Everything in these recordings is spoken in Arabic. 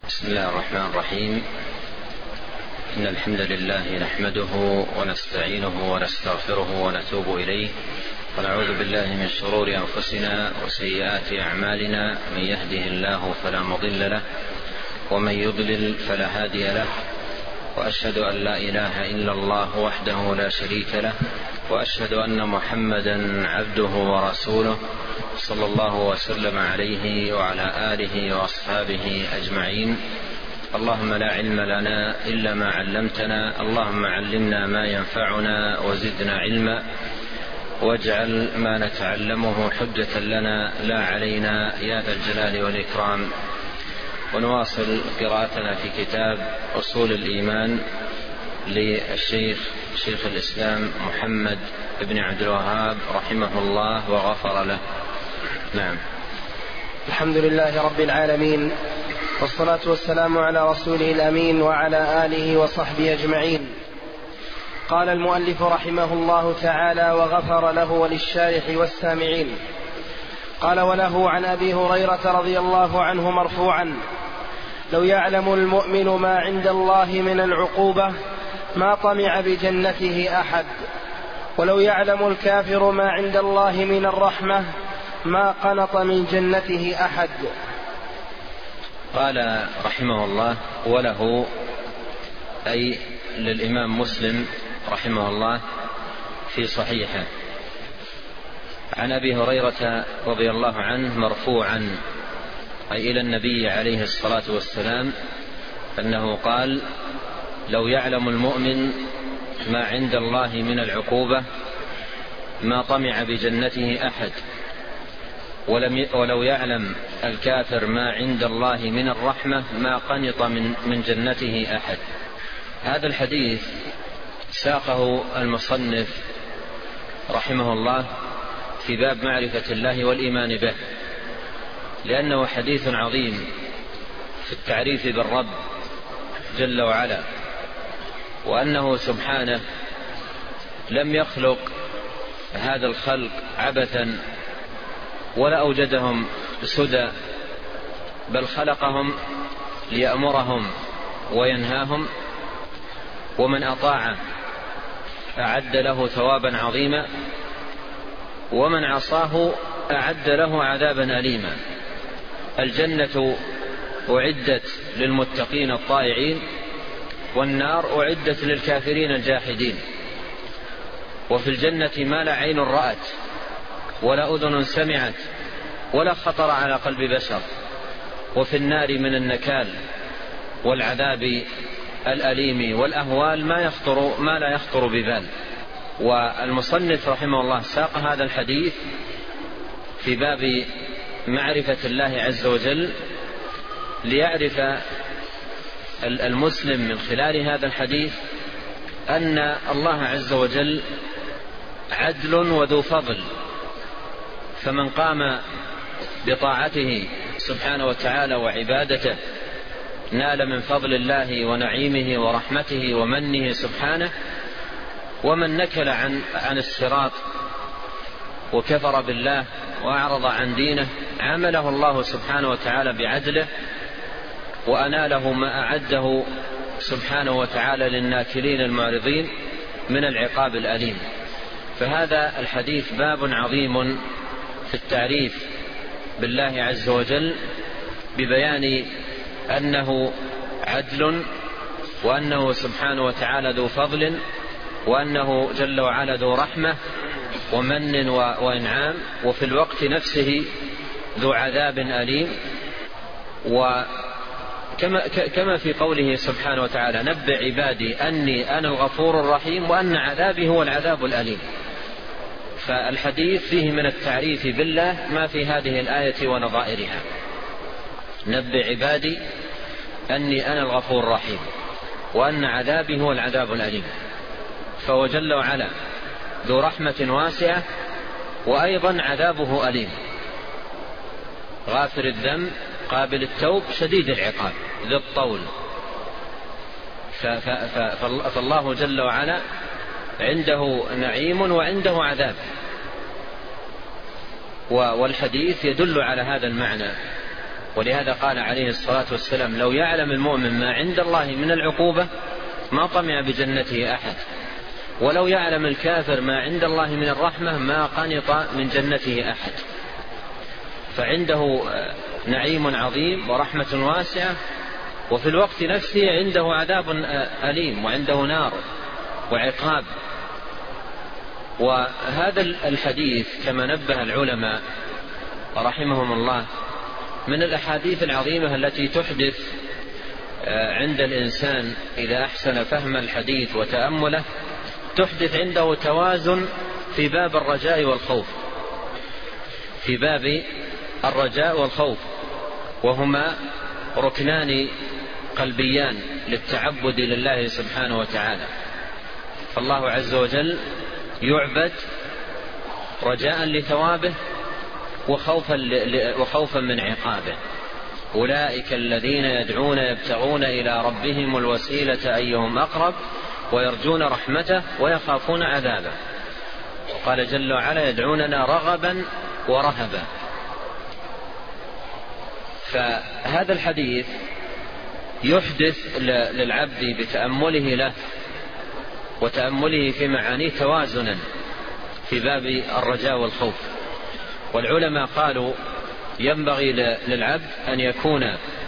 بسم الله الرحمن الرحيم. إن الحمد لله نحمده ونستعينه ونستغفره ونتوب إليه، ونعوذ بالله من شرور أنفسنا وسيئات أعمالنا. من يهده الله فلا مضل له، ومن يضلل فلا هادي له، وأشهد أن لا إله إلا الله وحده لا شريك له، وأشهد أن محمدا عبده ورسوله، صلى الله وسلم عليه وعلى آله وأصحابه أجمعين. اللهم لا علم لنا إلا ما علمتنا، اللهم علمنا ما ينفعنا وزدنا علما، واجعل ما نتعلمه حجة لنا لا علينا يا ذا الجلال والإكرام. ونواصل قراءتنا في كتاب أصول الإيمان للشيخ شيخ الإسلام محمد بن عبد الوهاب رحمه الله وغفر له. نعم. الحمد لله رب العالمين، والصلاة والسلام على رسوله الأمين وعلى آله وصحبه أجمعين. قال المؤلف رحمه الله تعالى وغفر له وللشارح والسامعين. قال: وله عن أبي هريرة رضي الله عنه مرفوعا: لو يعلم المؤمن ما عند الله من العقوبة ما طمع بجنته أحد، ولو يعلم الكافر ما عند الله من الرحمة ما قنط من جنته أحد. قال رحمه الله: وله أي للإمام مسلم رحمه الله في صحيحه عن أبي هريرة رضي الله عنه مرفوعا، أي إلى النبي عليه الصلاة والسلام، أنه قال: لو يعلم المؤمن ما عند الله من العقوبة ما طمع بجنته أحد، ولو يعلم الكافر ما عند الله من الرحمة ما قنط من جنته أحد. هذا الحديث ساقه المصنف رحمه الله في باب معرفة الله والإيمان به، لأنه حديث عظيم في التعريف بالرب جل وعلا، وأنه سبحانه لم يخلق هذا الخلق عبثا ولا أوجدهم سدى، بل خلقهم ليأمرهم وينهاهم، ومن أطاع أعد له ثوابا عظيما، ومن عصاه أعد له عذابا أليما. الجنة أعدت للمتقين الطائعين، والنار أعدت للكافرين الجاحدين. وفي الجنة ما لا عين رأت ولا أذن سمعت ولا خطر على قلب بشر، وفي النار من النكال والعذاب الأليم والأهوال ما لا يخطر ببال. والمصنف رحمه الله ساق هذا الحديث في باب معرفة الله عز وجل ليعرف المسلم من خلال هذا الحديث أن الله عز وجل عدل وذو فضل، فمن قام بطاعته سبحانه وتعالى وعبادته نال من فضل الله ونعيمه ورحمته ومنه سبحانه، ومن نكل عن الصراط وكفر بالله وأعرض عن دينه عامله الله سبحانه وتعالى بعدله، وأناله ما أعده سبحانه وتعالى للناكلين المعرضين من العقاب الأليم. فهذا الحديث باب عظيم في التعريف بالله عز وجل، ببيان أنه عدل، وأنه سبحانه وتعالى ذو فضل، وأنه جل وعلا ذو رحمة ومن وإنعام، وفي الوقت نفسه ذو عذاب أليم. وكما في قوله سبحانه وتعالى: نبئ عبادي أني أنا الغفور الرحيم وأن عذابي هو العذاب الأليم. فالحديث فيه من التعريف بالله ما في هذه الآية ونظائرها: نبئ عبادي أني أنا الغفور الرحيم وأن عذابي هو العذاب الأليم. فهو جل وعلا ذو رحمة واسعة، وأيضا عذابه أليم، غافر الذنب قابل التوب شديد العقاب ذي الطول. فالله جل وعلا عنده نعيم وعنده عذاب، والحديث يدل على هذا المعنى، ولهذا قال عليه الصلاة والسلام: لو يعلم المؤمن ما عند الله من العقوبة ما طمع بجنته أحد، ولو يعلم الكافر ما عند الله من الرحمة ما قنط من جنته أحد. فعنده نعيم عظيم ورحمة واسعة، وفي الوقت نفسه عنده عذاب أليم، وعنده نار وعقاب. وهذا الحديث كما نبه العلماء رحمهم الله من الأحاديث العظيمة التي تحدث عند الإنسان إذا أحسن فهم الحديث وتأمله، تحدث عنده توازن في باب الرجاء والخوف، في باب الرجاء والخوف، وهما ركنان قلبيان للتعبد لله سبحانه وتعالى. فالله عز وجل يعبد رجاء لثوابه وخوفا من عقابه. أولئك الذين يدعون يبتغون إلى ربهم الوسيلة أيهم أقرب ويرجون رحمته ويخافون عذابه. وقال جل وعلا: يدعوننا رغبا ورهبا. فهذا الحديث يحدث للعبد بتأمله له وتأمله في معانيه توازنا في باب الرجاء والخوف. والعلماء قالوا: ينبغي للعبد أن يكون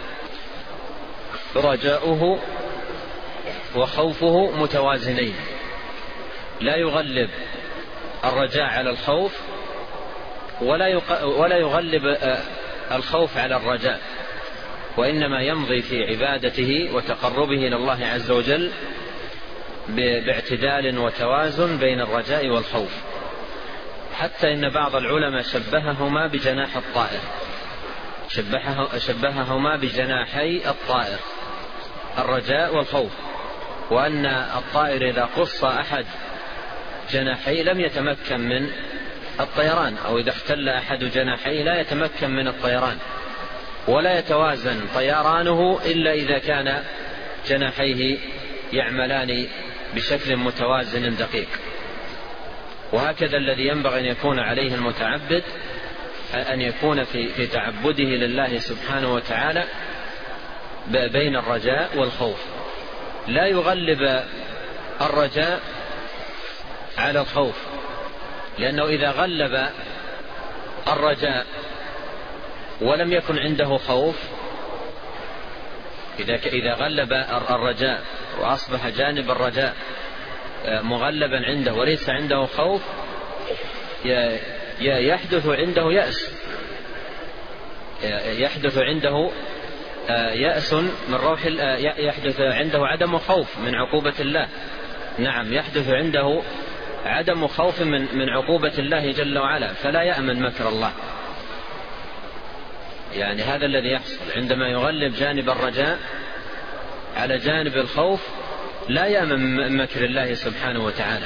رجاؤه وخوفه متوازنين، لا يغلب الرجاء على الخوف ولا يغلب الخوف على الرجاء، وإنما يمضي في عبادته وتقربه إلى الله عز وجل باعتدال وتوازن بين الرجاء والخوف. حتى إن بعض العلماء شبههما بجناح الطائر، شبههما بجناحي الطائر، الرجاء والخوف، وأن الطائر إذا قص أحد جناحي لم يتمكن من الطيران، أو إذا اختل أحد جناحي لا يتمكن من الطيران، ولا يتوازن طيرانه إلا إذا كان جناحيه يعملان بشكل متوازن دقيق. وهكذا الذي ينبغي أن يكون عليه المتعبد أن يكون في تعبده لله سبحانه وتعالى بين الرجاء والخوف، لا يغلب الرجاء على الخوف، لأنه إذا غلب الرجاء ولم يكن عنده خوف، إذا غلب الرجاء وأصبح جانب الرجاء مغلبا عنده وليس عنده خوف، يحدث عنده يأس، يحدث عنده يأس من روح، يحدث عنده عدم خوف من عقوبة الله. نعم، يحدث عنده عدم خوف من عقوبة الله جل وعلا، فلا يأمن مكر الله. يعني هذا الذي يحصل عندما يغلب جانب الرجاء على جانب الخوف، لا يأمن مكر الله سبحانه وتعالى.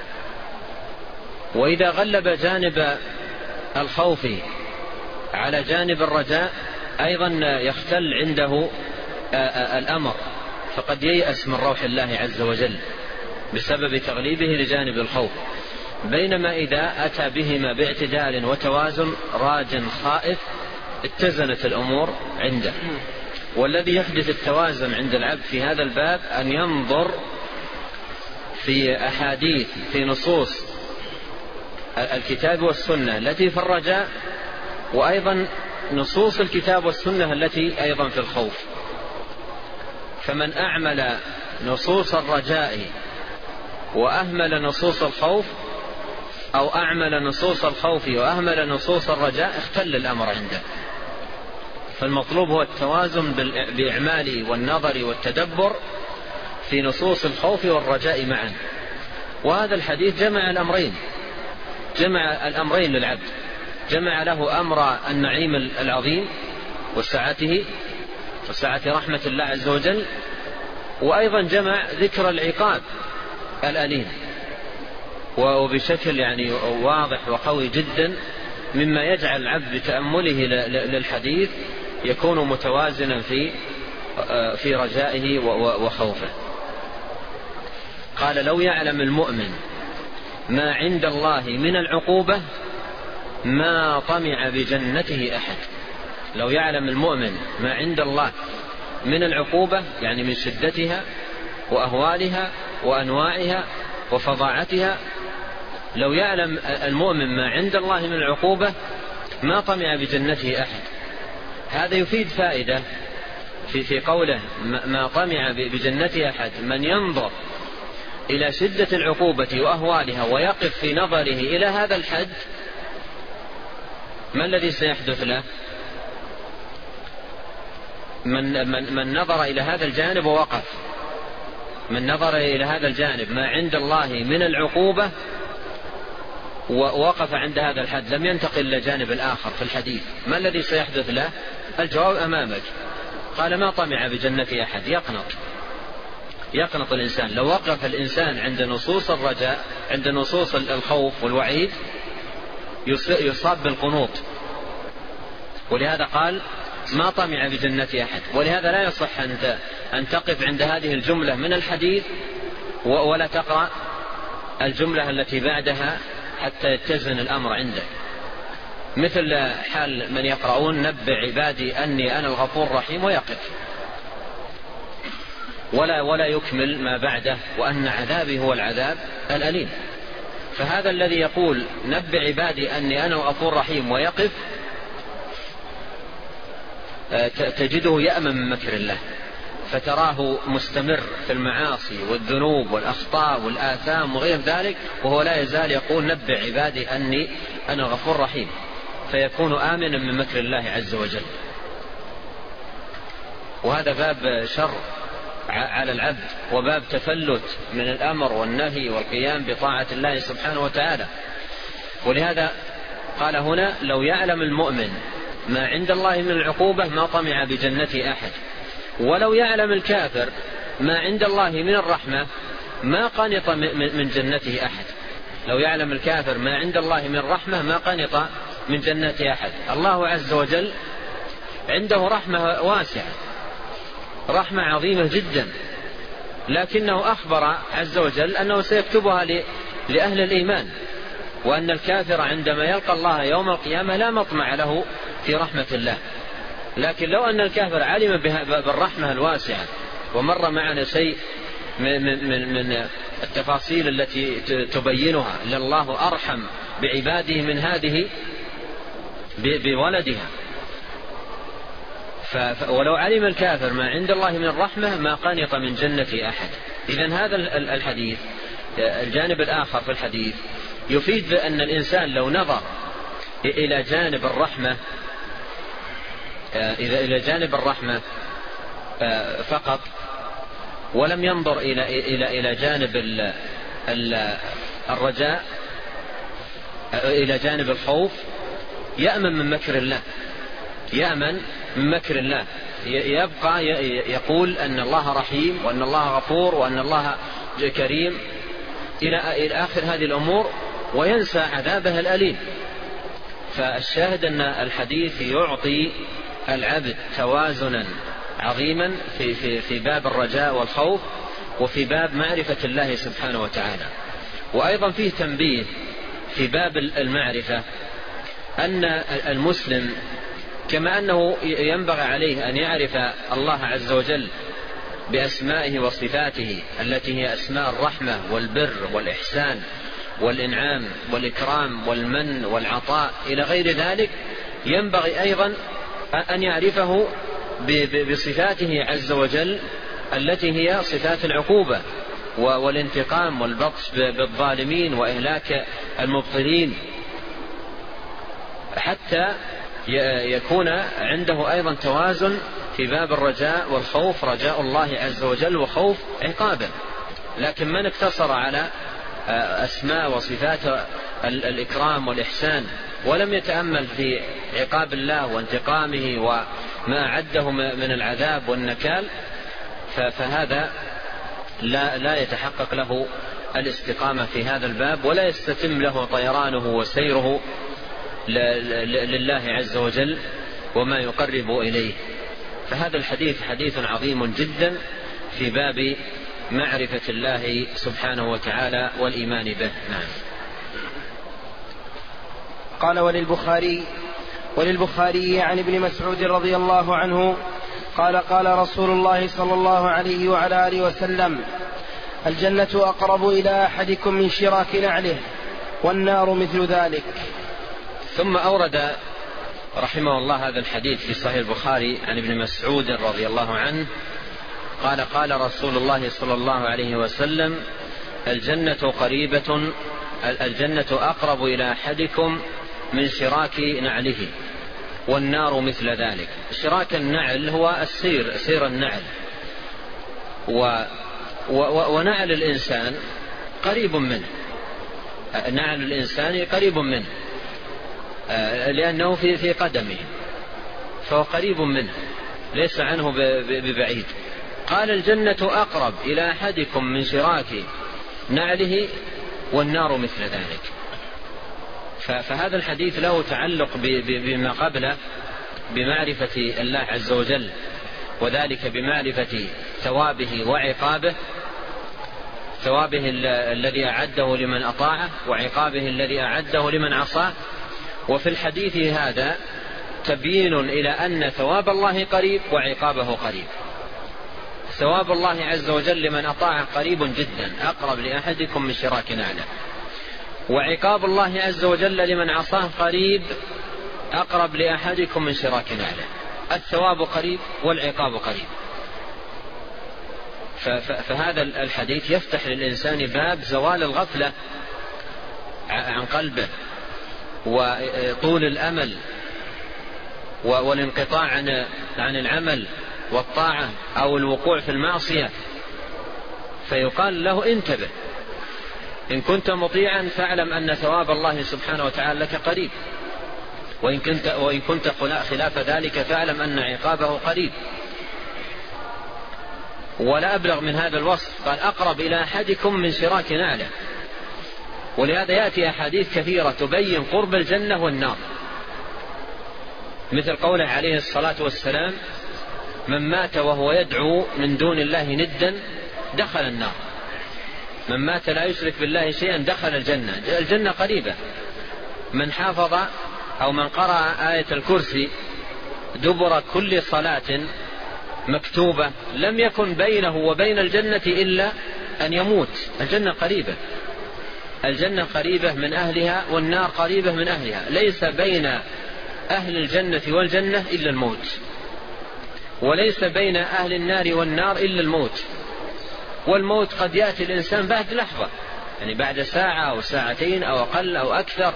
وإذا غلب جانب الخوف على جانب الرجاء أيضا يختل عنده الأمر، فقد ييأس من روح الله عز وجل بسبب تغليبه لجانب الخوف. بينما إذا أتى بهما باعتدال وتوازن راج خائف اتزنت الأمور عنده. والذي يحدث التوازن عند العبد في هذا الباب أن ينظر في أحاديث، في نصوص الكتاب والسنة التي في الرجاء، وأيضا نصوص الكتاب والسنة التي أيضا في الخوف. فمن أعمل نصوص الرجاء وأهمل نصوص الخوف، أو أعمل نصوص الخوف وأهمل نصوص الرجاء، اختل الأمر عنده. فالمطلوب هو التوازن بإعمال والنظر والتدبر في نصوص الخوف والرجاء معا. وهذا الحديث جمع الأمرين للعبد، جمع له أمر النعيم العظيم وسعته وسعة رحمة الله عز وجل، وأيضا جمع ذكر العقاب الأليم، وبشكل يعني واضح وقوي جدا، مما يجعل العبد بتأمله للحديث يكون متوازنا في رجائه وخوفه. قال: لو يعلم المؤمن ما عند الله من العقوبة ما طمع بجنته أحد. لو يعلم المؤمن ما عند الله من العقوبة، يعني من شدتها وأهوالها وأنواعها وفظاعتها، لو يعلم المؤمن ما عند الله من العقوبة ما طمع بجنته أحد. هذا يفيد فائدة في قوله ما طمع بجنته أحد. من ينظر إلى شدة العقوبة وأهوالها ويقف في نظره إلى هذا الحد، ما الذي سيحدث له؟ من نظر إلى هذا الجانب ووقف، من نظر إلى هذا الجانب ما عند الله من العقوبة ووقف عند هذا الحد، لم ينتقل إلى جانب الآخر في الحديث، ما الذي سيحدث له؟ الجواب أمامك. قال ما طمع بجنة أحد. يقنط الإنسان. لو وقف الإنسان عند نصوص الرجاء، عند نصوص الخوف والوعيد، يصاب بالقنوط. ولهذا قال ما طمع بجنة أحد. ولهذا لا يصح أن تقف عند هذه الجملة من الحديث ولا تقرأ الجملة التي بعدها حتى يتزن الأمر عندك، مثل حال من يقرؤون نبئ عبادي أني أنا الغفور الرحيم ويقف ولا يكمل ما بعده وأن عذابي هو العذاب الأليم. فهذا الذي يقول نبئ عبادي أني أنا الغفور الرحيم ويقف تجده يأمن من مكر الله، فتراه مستمر في المعاصي والذنوب والأخطاء والآثام وغير ذلك، وهو لا يزال يقول نبئ عبادي أني أنا الغفور الرحيم، فيكون آمنا من مكر الله عز وجل. وهذا باب شر على العبد، وباب تفلت من الأمر والنهي والقيام بطاعة الله سبحانه وتعالى. ولهذا قال هنا لو يعلم المؤمن ما عند الله من العقوبة ما طمع بجنة أحد، ولو يعلم الكافر ما عند الله من الرحمة ما قنط من جنته أحد. لو يعلم الكافر ما عند الله من الرحمة ما قنط من جنة أحد. الله عز وجل عنده رحمة واسعة، رحمة عظيمة جدا، لكنه أخبر عز وجل أنه سيكتبها لأهل الإيمان، وأن الكافر عندما يلقى الله يوم القيامة لا مطمع له في رحمة الله. لكن لو أن الكافر علم بالرحمة الواسعة ومر معنا شيء من التفاصيل التي تبينها لله أرحم بعباده من هذه بولدها، ولو علم الكافر ما عند الله من الرحمة ما قنط من جنة أحد. إذن هذا الحديث الجانب الآخر في الحديث يفيد بأن الإنسان لو نظر إلى جانب الرحمة إلى جانب الرحمة فقط، ولم ينظر إلى جانب الرجاء، إلى جانب الخوف، يأمن من مكر الله، يأمن من مكر الله، يبقى يقول أن الله رحيم وأن الله غفور وأن الله كريم إلى آخر هذه الأمور، وينسى عذابه الأليم. فالشاهد أن الحديث يعطي العبد توازنا عظيما في باب الرجاء والخوف وفي باب معرفة الله سبحانه وتعالى. وأيضا فيه تنبيه في باب المعرفة أن المسلم كما أنه ينبغي عليه أن يعرف الله عز وجل بأسمائه وصفاته التي هي أسماء الرحمة والبر والإحسان والإنعام والإكرام والمن والعطاء إلى غير ذلك، ينبغي أيضا أن يعرفه بصفاته عز وجل التي هي صفات العقوبة والانتقام والبطش بالظالمين وإهلاك المبطلين، حتى يكون عنده أيضا توازن في باب الرجاء والخوف، رجاء الله عز وجل وخوف عقابه. لكن من اقتصر على أسماء وصفات الإكرام والإحسان ولم يتأمل في عقاب الله وانتقامه وما أعده من العذاب والنكال، فهذا لا يتحقق له الاستقامة في هذا الباب، ولا يستتم له طيرانه وسيره لله عز وجل وما يقرب إليه. فهذا الحديث حديث عظيم جدا في باب معرفة الله سبحانه وتعالى والإيمان به. نعم. قال وللبخاري وللبخاري عن ابن مسعود رضي الله عنه قال قال رسول الله صلى الله عليه وعلى آله وسلم: الجنة أقرب إلى أحدكم من شراك نعله والنار مثل ذلك. ثم أورد رحمه الله هذا الحديث في صحيح البخاري عن ابن مسعود رضي الله عنه قال قال رسول الله صلى الله عليه وسلم: الجنة أقرب إلى أحدكم من شراك نعله والنار مثل ذلك. شراك النعل هو سير النعل، ونعل الإنسان قريب منه، نعل الإنسان قريب منه لأنه في قدمه، فهو قريب منه ليس عنه ببعيد. قال: الجنة أقرب إلى أحدكم من شراك نعله والنار مثل ذلك. فهذا الحديث له تعلق بما قبله، بمعرفة الله عز وجل، وذلك بمعرفة ثوابه وعقابه، ثوابه الذي أعده لمن أطاعه وعقابه الذي أعده لمن عصاه. وفي الحديث هذا تبيين إلى أن ثواب الله قريب وعقابه قريب. ثواب الله عز وجل لمن أطاعه قريب جدا، أقرب لأحدكم من شراك نعله، وعقاب الله عز وجل لمن عصاه قريب، أقرب لأحدكم من شراك نعله. الثواب قريب والعقاب قريب. فهذا الحديث يفتح للإنسان باب زوال الغفلة عن قلبه، وطول الأمل، والانقطاع عن العمل والطاعة أو الوقوع في المعصية. فيقال له: انتبه، إن كنت مطيعا فاعلم أن ثواب الله سبحانه وتعالى لك قريب، وإن كنت خلاف ذلك فاعلم أن عقابه قريب. ولا أبلغ من هذا الوصف، قال: أقرب إلى أحدكم من شراك نعله. ولهذا يأتي أحاديث كثيرة تبين قرب الجنة والنار، مثل قوله عليه الصلاة والسلام: من مات وهو يدعو من دون الله ندا دخل النار. من مات لا يشرك بالله شيئا دخل الجنة. الجنة قريبة. من حافظ أو من قرأ آية الكرسي دبر كل صلاة مكتوبة لم يكن بينه وبين الجنة إلا أن يموت. الجنة قريبة. الجنة قريبة من أهلها والنار قريبة من أهلها. ليس بين أهل الجنة والجنة إلا الموت، وليس بين أهل النار والنار إلا الموت. والموت قد يأتي الإنسان بعد لحظة، يعني بعد ساعة أو ساعتين أو أقل أو أكثر.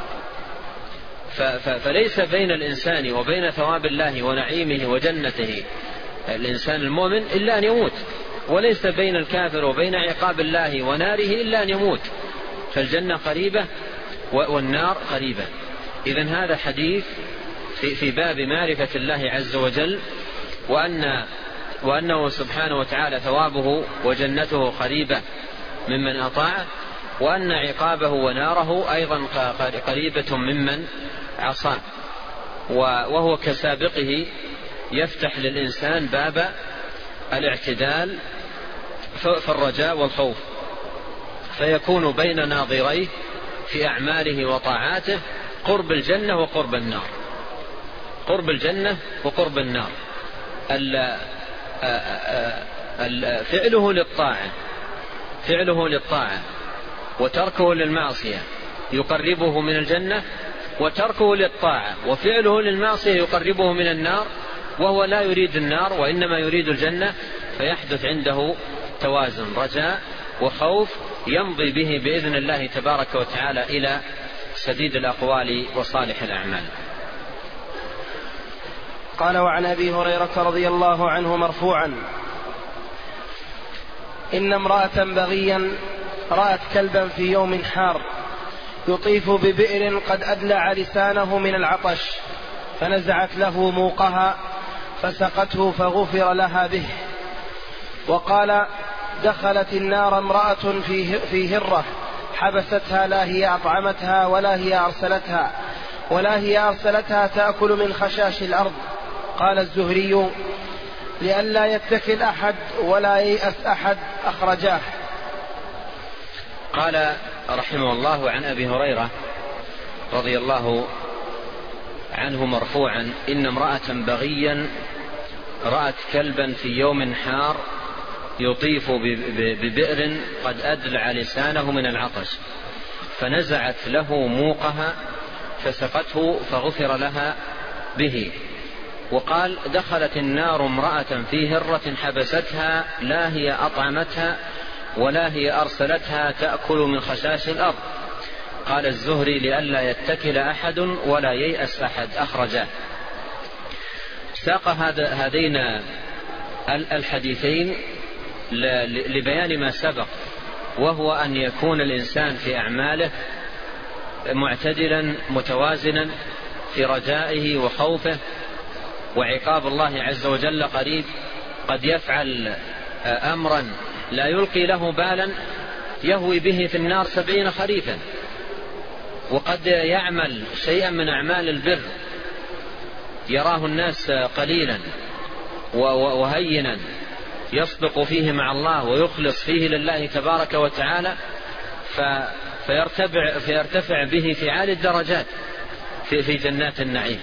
فليس بين الإنسان وبين ثواب الله ونعيمه وجنته الإنسان المؤمن إلا أن يموت، وليس بين الكافر وبين عقاب الله وناره إلا أن يموت. فالجنة قريبة والنار قريبة. إذن هذا حديث في باب معرفة الله عز وجل، وأنه سبحانه وتعالى ثوابه وجنته قريبة ممن أطاعه، وأن عقابه وناره أيضا قريبة ممن عصاه. وهو كسابقه يفتح للإنسان باب الاعتدال في الرجاء والخوف، فيكون بين ناظريه في أعماله وطاعاته قرب الجنة وقرب النار، قرب الجنة وقرب النار. فعله للطاعة وتركه للمعصية يقربه من الجنة، وتركه للطاعة وفعله للمعصية يقربه من النار، وهو لا يريد النار وإنما يريد الجنة. فيحدث عنده توازن رجاء وخوف يمضي به بإذن الله تبارك وتعالى إلى سديد الأقوال وصالح الأعمال. قال: وعن أبي هريرة رضي الله عنه مرفوعا: إن امرأة بغيا رأت كلبا في يوم حار يطيف ببئر قد أدلع لسانه من العطش، فنزعت له موقها فسقته فغفر لها به. وقال: دخلت النار امرأة في هرة حبستها، لا هي أطعمتها ولا هي أرسلتها تأكل من خشاش الأرض. قال الزهري: لئلا يتكل أحد ولا ييأس أحد، أخرجاه. قال رحمه الله: عن أبي هريرة رضي الله عنه مرفوعا: إن امرأة بغيا رأت كلبا في يوم حار يطيف ببئر قد أدلع لسانه من العطش، فنزعت له موقها فسقته فغفر لها به. وقال: دخلت النار امرأة في هرة حبستها، لا هي أطعمتها ولا هي أرسلتها تأكل من خشاش الأرض. قال الزهري: لئلا يتكل أحد ولا ييأس أحد، أخرجاه. ساق هذين الحديثين لبيان ما سبق، وهو أن يكون الإنسان في أعماله معتدلا متوازنا في رجائه وخوفه، وعقاب الله عز وجل قريب. قد يفعل أمرا لا يلقي له بالا يهوي به في النار 70 خريفا، وقد يعمل شيئا من أعمال البر يراه الناس قليلا وهينا، يصدق فيه مع الله ويخلص فيه لله تبارك وتعالى، فيرتفع به في عالي الدرجات في جنات النعيم.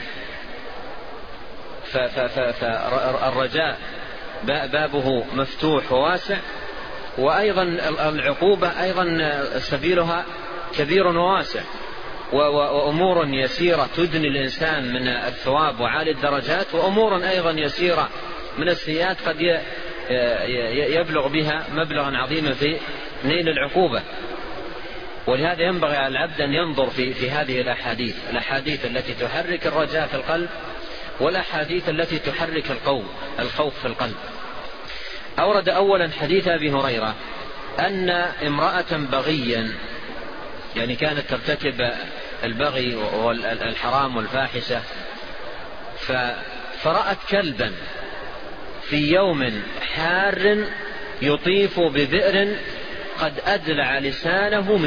فالرجاء بابه مفتوح وواسع، وأيضا العقوبة أيضا سبيلها كبير وواسع، وأمور يسيرة تدني الإنسان من الثواب وعالي الدرجات، وأمور أيضا يسيرة من السيئات قد يبلغ بها مبلغا عظيما في نيل العقوبة. ولهذا ينبغي على العبد أن ينظر في هذه الأحاديث التي تحرك الرجاء في القلب، والأحاديث التي تحرك الخوف في القلب. أورد أولا حديث أبي هريرة أن امرأة بغيا، يعني كانت ترتكب البغي والحرام والفاحشة، فرأت كلبا في يوم حار يطيف ببئر قد أدلع لسانه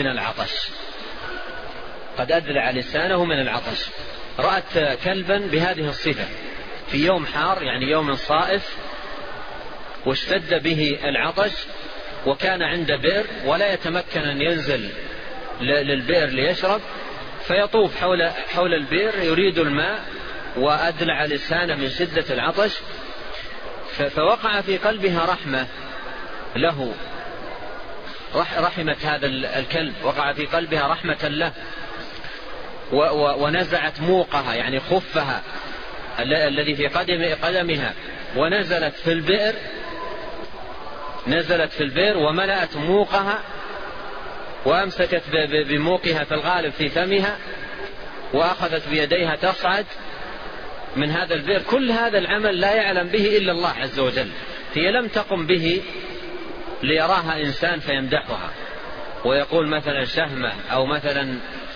من العطش. رأت كلبا بهذه الصفة في يوم حار، يعني يوم صائف، واشتد به العطش، وكان عند بئر ولا يتمكن أن ينزل للبئر ليشرب، فيطوف حول البئر يريد الماء، وأدلع لسانه من شدة العطش. فوقع في قلبها رحمة له، رحمت هذا الكلب، وقع في قلبها رحمة له، ونزعت موقها يعني خفها الذي في قدمها، ونزلت في البئر وملأت موقها، وأمسكت بموقها في الغالب في فمها، وأخذت بيديها تصعد من هذا البئر. كل هذا العمل لا يعلم به إلا الله عز وجل، هي لم تقم به ليراها إنسان فيمدحها ويقول مثلا شهمة أو مثلا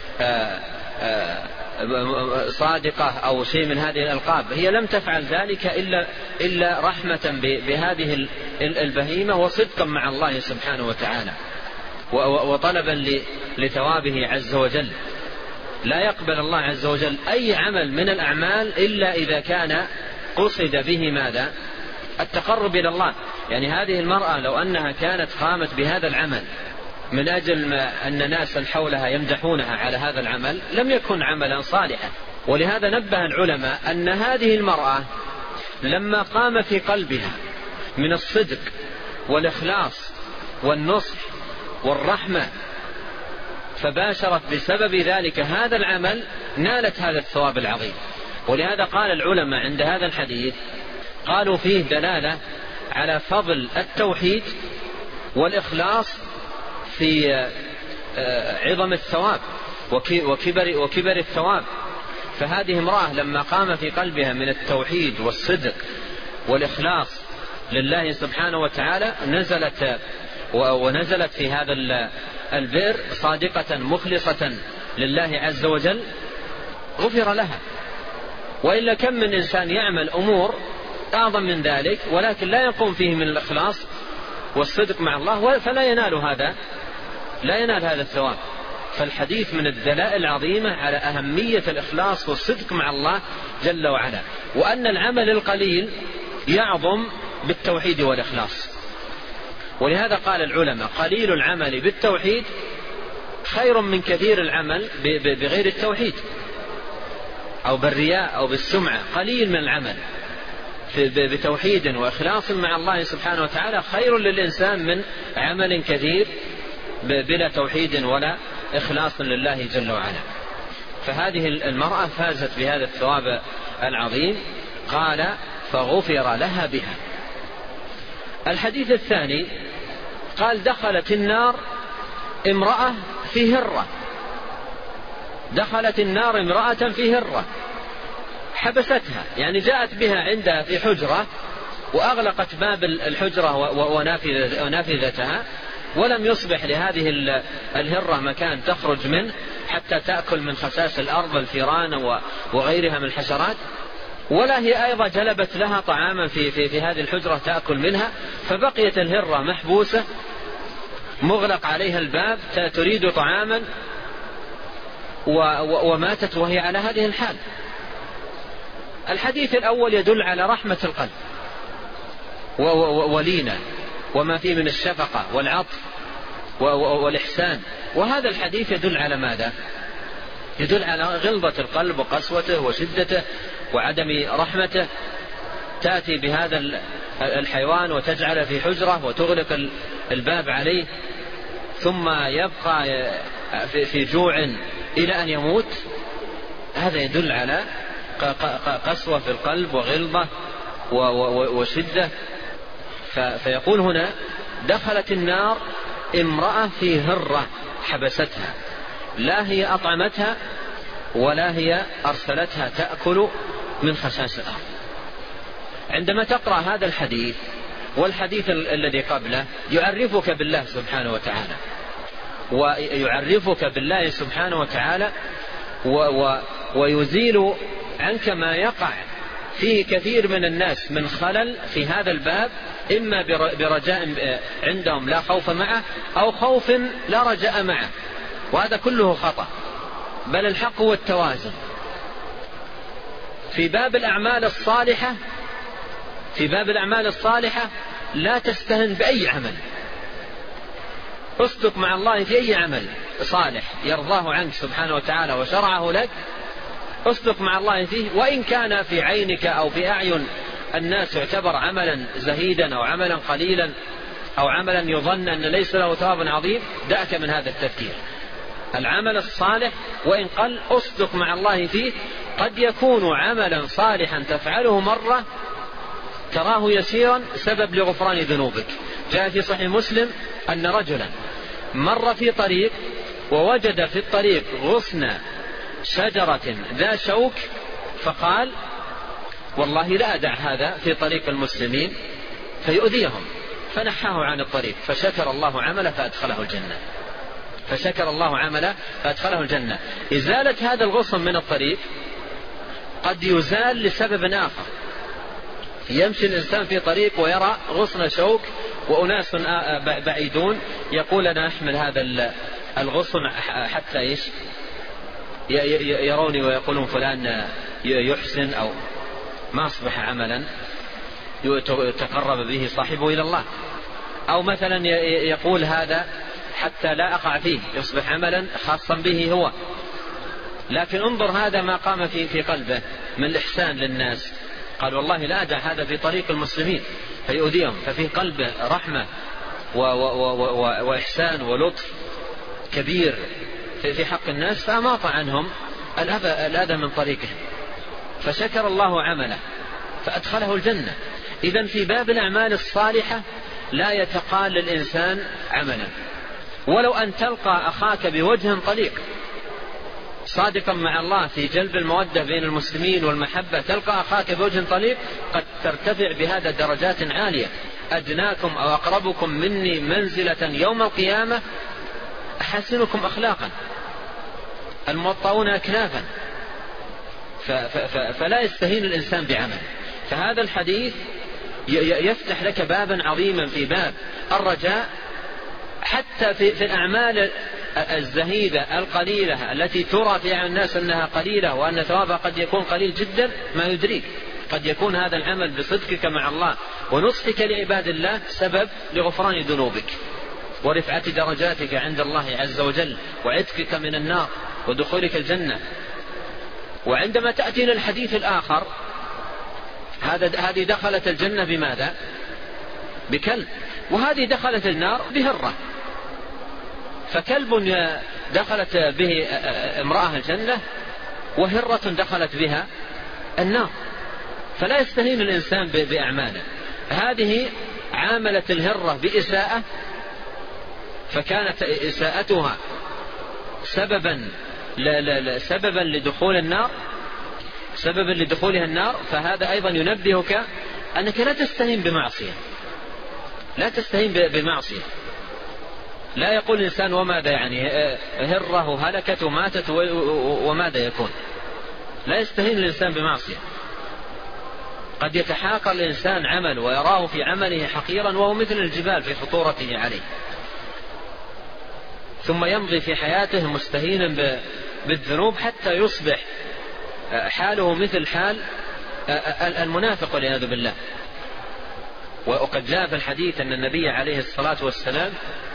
صادقة أو شيء من هذه الألقاب. هي لم تفعل ذلك إلا رحمة بهذه البهيمة، وصدقا مع الله سبحانه وتعالى، وطلبا لثوابه عز وجل. لا يقبل الله عز وجل أي عمل من الأعمال إلا إذا كان قصد به ماذا؟ التقرب إلى الله. يعني هذه المرأة لو أنها كانت قامت بهذا العمل من أجل ما أن ناسا حولها يمدحونها على هذا العمل لم يكن عملا صالحا. ولهذا نبه العلماء أن هذه المرأة لما قام في قلبها من الصدق والإخلاص والنصح والرحمة، فباشرت بسبب ذلك هذا العمل، نالت هذا الثواب العظيم. ولهذا قال العلماء عند هذا الحديث، قالوا فيه دلالة على فضل التوحيد والإخلاص في عظم الثواب وكبر الثواب. فهذه امرأة لما قام في قلبها من التوحيد والصدق والإخلاص لله سبحانه وتعالى ونزلت في هذا البئر صادقة مخلصة لله عز وجل، غفر لها. وإلا كم من إنسان يعمل أمور أعظم من ذلك ولكن لا يقوم فيه من الإخلاص والصدق مع الله، فلا ينال هذا الثواب. فالحديث من الدلائل العظيمة على أهمية الإخلاص والصدق مع الله جل وعلا، وأن العمل القليل يعظم بالتوحيد والإخلاص. ولهذا قال العلماء: قليل العمل بالتوحيد خير من كثير العمل بغير التوحيد. أو بالرياء أو بالسمعة قليل من العمل بتوحيد وإخلاص مع الله سبحانه وتعالى خير للإنسان من عمل كثير بلا توحيد ولا إخلاص لله جل وعلا. فهذه المرأة فازت بهذا الثواب العظيم. قال فغفر لها بها. الحديث الثاني قال دخلت النار امرأة في هرة. دخلت النار امرأة في هرة حبستها، يعني جاءت بها عندها في حجرة وأغلقت باب الحجرة ونافذتها، ولم يصبح لهذه الهرة مكان تخرج منه حتى تأكل من خساس الأرض الفيران وغيرها من الحشرات، ولا هي أيضا جلبت لها طعاما في هذه الحجرة تأكل منها، فبقيت الهرة محبوسة مغلق عليها الباب تريد طعاما وماتت وهي على هذه الحال. الحديث الأول يدل على رحمة القلب ولينة وما فيه من الشفقة والعطف والإحسان، وهذا الحديث يدل على ماذا؟ يدل على غلظة القلب وقسوته وشدته وعدم رحمته. تأتي بهذا الحيوان وتجعل في حجرة وتغلق الباب عليه ثم يبقى في جوع إلى أن يموت. هذا يدل على قسوة في القلب وغلظة وشدة. فيقول هنا دخلت النار امرأة في هرة حبستها، لا هي أطعمتها ولا هي أرسلتها تأكل من خساس الأرض. عندما تقرأ هذا الحديث والحديث الذي قبله يعرفك بالله سبحانه وتعالى، ويعرفك بالله سبحانه وتعالى ويزيل عنك ما يقع فيه كثير من الناس من خلل في هذا الباب، إما برجاء عندهم لا خوف معه أو خوف لا رجاء معه، وهذا كله خطأ. بل الحق هو التوازن. في باب الأعمال الصالحة لا تستهن بأي عمل، اصدق مع الله في أي عمل صالح يرضاه عنك سبحانه وتعالى وشرعه لك، اصدق مع الله فيه، وإن كان في عينك أو في أعين الناس يعتبر عملا زهيدا أو عملا قليلا أو عملا يظن أن ليس له ثواب عظيم، دعك من هذا التفكير. العمل الصالح وإن قل اصدق مع الله فيه. قد يكون عملا صالحا تفعله مرة تراه يسيرا سبب لغفران ذنوبك. جاء في صحيح مسلم أن رجلا مر في طريق ووجد في الطريق غصن شجرة ذا شوك، فقال والله لا أدع هذا في طريق المسلمين فيؤذيهم، فنحاه عن الطريق، فشكر الله عمله فأدخله الجنة. إزالة هذا الغصن من الطريق قد يزال لسبب آخر. يمشي الإنسان في طريق ويرى غصن شوك وأناس بعيدون، يقول أنا أحمل هذا الغصن حتى يروني ويقولون فلان يحسن، أو ما أصبح عملا يتقرب به صاحبه إلى الله. أو مثلا يقول هذا حتى لا أقع فيه، يصبح عملا خاصا به هو. لكن انظر هذا ما قام في قلبه من الإحسان للناس، قال والله لا أدع هذا في طريق المسلمين فيؤذيهم، ففي قلبه رحمة وإحسان ولطف كبير في حق الناس، فأماط عنهم الأذى من طريقهم، فشكر الله عمله فأدخله الجنة. إذن في باب الأعمال الصالحة لا يتقال للإنسان عملا، ولو أن تلقى أخاك بوجه طليق صادقا مع الله في جلب المودة بين المسلمين والمحبة، تلقى أخاك بوجه طليق قد ترتفع بهذا درجات عالية. أدناكم أو أقربكم مني منزلة يوم القيامة أحسنكم أخلاقا، الموطؤون أكنافا. فلا يستهين الإنسان بعمل. فهذا الحديث يفتح لك بابا عظيما في باب الرجاء، حتى في الأعمال الزهيدة القليلة التي ترى في أعين الناس أنها قليلة وأن ثوابها قد يكون قليل جدا، ما يدريك قد يكون هذا العمل بصدقك مع الله ونصحك لعباد الله سبب لغفران ذنوبك ورفعة درجاتك عند الله عز وجل وعتقك من النار ودخولك الجنة. وعندما تأتينا الحديث الآخر هذه دخلت الجنة بماذا؟ بكلب، وهذه دخلت النار بهرة. فكلب دخلت به امرأة الجنة، وهرة دخلت بها النار. فلا يستهين الإنسان بأعماله. هذه عاملت الهرة بإساءة، فكانت إساءتها سببا لدخول النار، سببا لدخولها النار. فهذا أيضا ينبهك أنك لا تستهين بمعصية، لا تستهين بمعصية. لا يقول الإنسان وماذا يعني هره هلكت وماتت وماذا يكون. لا يستهين الإنسان بمعصية. قد يتحاقر الإنسان عمل ويراه في عمله حقيرا وهو مثل الجبال في خطورته عليه، ثم يمضي في حياته مستهينا بالذنوب حتى يصبح حاله مثل حال المنافق والعياذ بالله. وقد جاء في الحديث أن النبي عليه الصلاة والسلام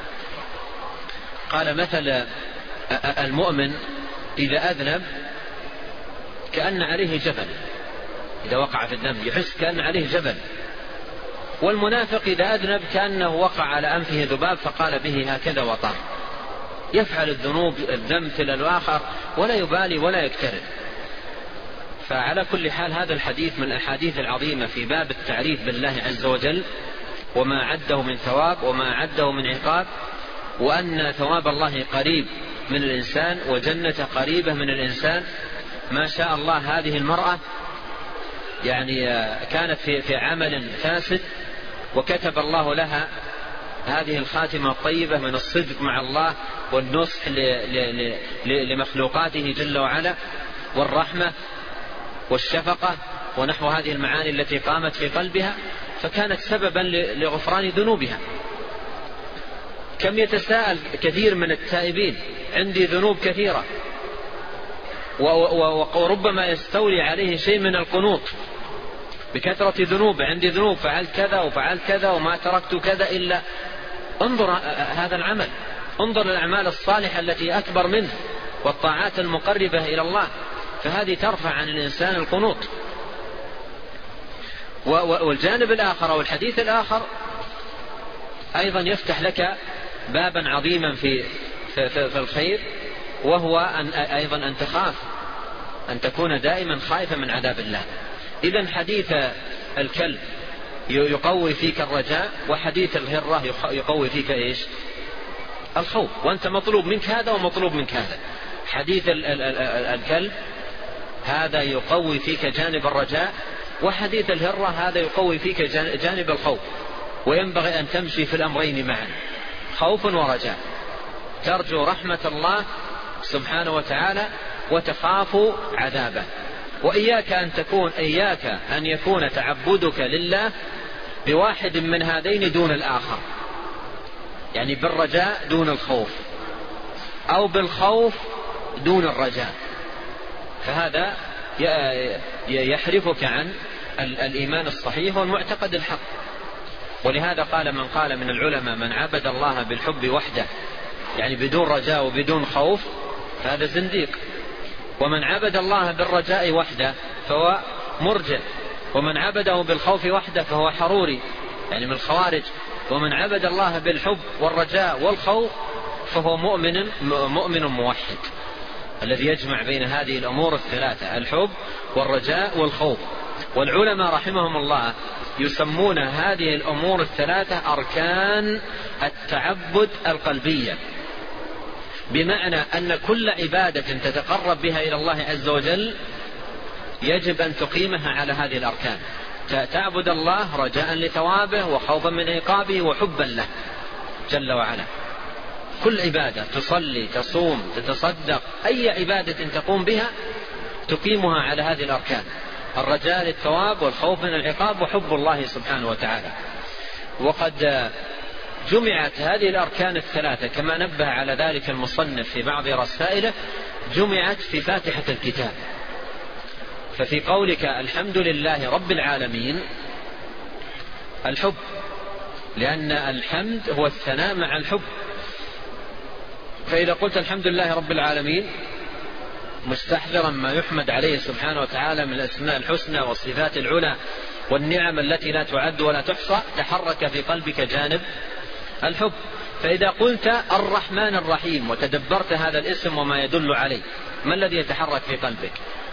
قال مثل المؤمن إذا أذنب كأن عليه جبل، إذا وقع في الذنب يحس كأن عليه جبل، والمنافق إذا أذنب كأنه وقع على أنفه ذباب فقال به هكذا وطار. يفعل الذنب تلو الآخر ولا يبالي ولا يكترث. فعلى كل حال هذا الحديث من الأحاديث العظيمة في باب التعريف بالله عز وجل وما عده من ثواب وما عده من عقاب، وأن ثواب الله قريب من الإنسان وجنة قريبة من الإنسان. ما شاء الله هذه المرأة يعني كانت في عمل فاسد، وكتب الله لها هذه الخاتمة الطيبة من الصدق مع الله والنصح لمخلوقاته جل وعلا والرحمة والشفقة ونحو هذه المعاني التي قامت في قلبها، فكانت سببا لغفران ذنوبها. كم يتساءل كثير من التائبين عندي ذنوب كثيرة، وربما يستولي عليه شيء من القنوط بكثرة ذنوب، عندي ذنوب فعلت كذا وفعلت كذا وما تركت كذا إلا. انظر هذا العمل، انظر الأعمال الصالحة التي أكبر منه والطاعات المقربة إلى الله، فهذه ترفع عن الإنسان القنوط. والجانب الآخر أو الحديث الآخر أيضا يفتح لك بابا عظيما في الخير، وهو أيضا أن تخاف، أن تكون دائما خائفا من عذاب الله. إذن حديث الكلب يقوي فيك الرجاء، وحديث الهرة يقوي فيك إيش؟ الخوف. وأنت مطلوب منك هذا ومطلوب منك هذا. حديث الكلب هذا يقوي فيك جانب الرجاء، وحديث الهرة هذا يقوي فيك جانب الخوف. وينبغي أن تمشي في الأمرين معا، خوف ورجاء، ترجو رحمة الله سبحانه وتعالى وتخاف عذابه. وإياك أن يكون تعبدك لله بواحد من هذين دون الآخر، يعني بالرجاء دون الخوف، أو بالخوف دون الرجاء، فهذا يحرفك عن الإيمان الصحيح والمعتقد الحق. ولهذا قال من قال من العلماء من عبد الله بالحب وحده، يعني بدون رجاء وبدون خوف، فهذا زنديق. ومن عبد الله بالرجاء وحده فهو مرجئ، ومن عبده بالخوف وحده فهو حروري، يعني من الخوارج. ومن عبد الله بالحب والرجاء والخوف فهو مؤمن موحد، الذي يجمع بين هذه الأمور الثلاثة، الحب والرجاء والخوف. والعلماء رحمهم الله يسمون هذه الأمور الثلاثة أركان التعبد القلبية، بمعنى أن كل عبادة تتقرب بها إلى الله عز وجل يجب أن تقيمها على هذه الأركان. تعبد الله رجاء لثوابه وخوفا من عقابه وحبا له جل وعلا. كل عبادة، تصلي، تصوم، تتصدق، أي عبادة تقوم بها تقيمها على هذه الأركان، الرجاء للثواب والخوف من العقاب وحب الله سبحانه وتعالى. وقد جمعت هذه الأركان الثلاثة كما نبه على ذلك المصنف في بعض رسائله، جمعت في فاتحة الكتاب. ففي قولك الحمد لله رب العالمين الحب، لأن الحمد هو الثناء مع الحب. فإذا قلت الحمد لله رب العالمين مستحضرا ما يحمد عليه سبحانه وتعالى من الأسماء الحسنى والصفات العلى والنعم التي لا تعد ولا تحصى، تحرك في قلبك جانب الحب. فإذا قلت الرحمن الرحيم وتدبرت هذا الاسم وما يدل عليه، ما الذي يتحرك في قلبك؟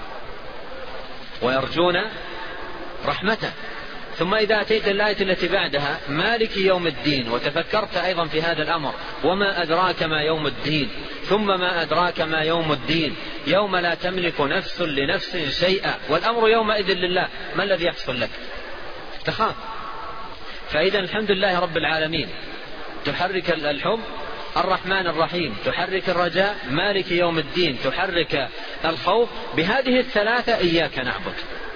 ويرجون رحمته. ثم إذا أتيت الآية التي بعدها مالك يوم الدين وتفكرت أيضا في هذا الأمر، وما أدراك ما يوم الدين، ثم ما أدراك ما يوم الدين، يوم لا تملك نفس لنفس شيئا والأمر يومئذ لله، ما الذي يحصل لك؟ تخاف. فإذا الحمد لله رب العالمين تحرك الحب، الرحمن الرحيم تحرك الرجاء، مالك يوم الدين تحرك الخوف. بهذه الثلاثة إياك نعبد،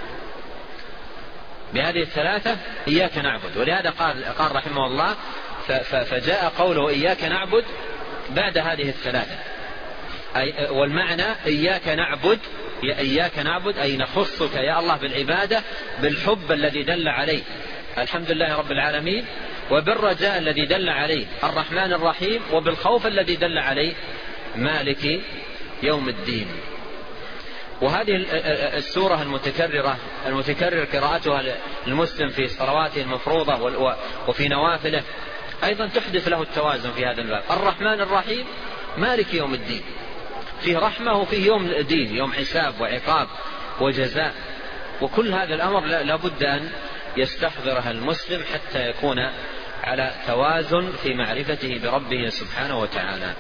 بهذه الثلاثة إياك نعبد. ولهذا قال رحمه الله فجاء قوله إياك نعبد بعد هذه الثلاثة، والمعنى إياك نعبد أي نخصك يا الله بالعبادة بالحب الذي دل عليه الحمد لله رب العالمين، وبالرجاء الذي دل عليه الرحمن الرحيم، وبالخوف الذي دل عليه مالك يوم الدين. وهذه السورة المتكرر قراءتها المسلم في صلواته المفروضة وفي نوافله أيضا تحدث له التوازن في هذا الباب. الرحمن الرحيم مالك يوم الدين، فيه رحمة وفيه يوم دين، يوم حساب وعقاب وجزاء. وكل هذا الأمر لا بد أن يستحضرها المسلم حتى يكون على توازن في معرفته بربه سبحانه وتعالى.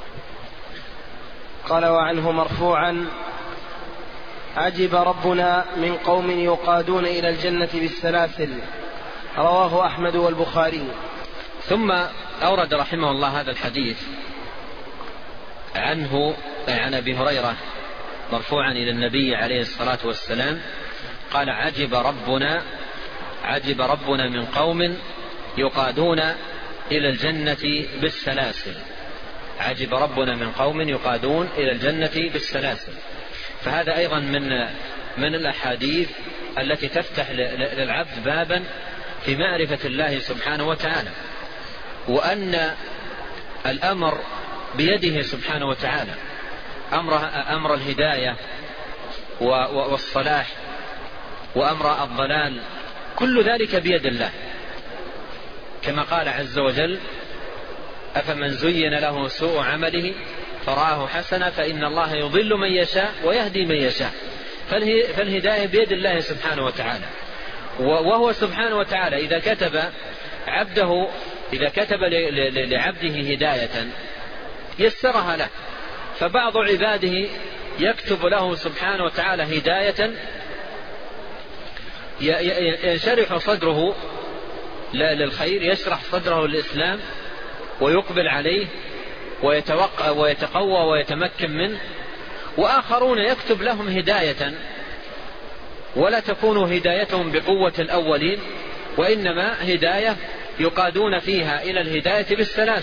قال وعنه مرفوعا: عجب ربنا من قوم يقادون إلى الجنة بالسلاسل، رواه أحمد والبخاري. ثم أورد رحمه الله هذا الحديث عنه عن أبي هريرة مرفوعا إلى النبي عليه الصلاة والسلام قال: عجب ربنا من قوم يقادون إلى الجنة بالسلاسل. عجب ربنا من قوم يقادون إلى الجنة بالسلاسل. فهذا أيضا من الأحاديث التي تفتح للعبد بابا في معرفة الله سبحانه وتعالى، وأن الأمر بيده سبحانه وتعالى، أمر الهداية والصلاح وأمر الضلال، كل ذلك بيد الله، كما قال عز وجل: أفمن زين له سوء عمله فرآه حسنا فإن الله يضل من يشاء ويهدي من يشاء. فالهداية بيد الله سبحانه وتعالى، وهو سبحانه وتعالى إذا كتب لعبده هداية يسرها له. فبعض عباده يكتب له سبحانه وتعالى هداية ينشرح صدره للخير، يشرح صدره للإسلام ويقبل عليه ويتقوى ويتمكن منه. وآخرون يكتب لهم هداية ولا تكون هدايتهم بقوة الأولين، وإنما هداية يقادون فيها إلى الهداية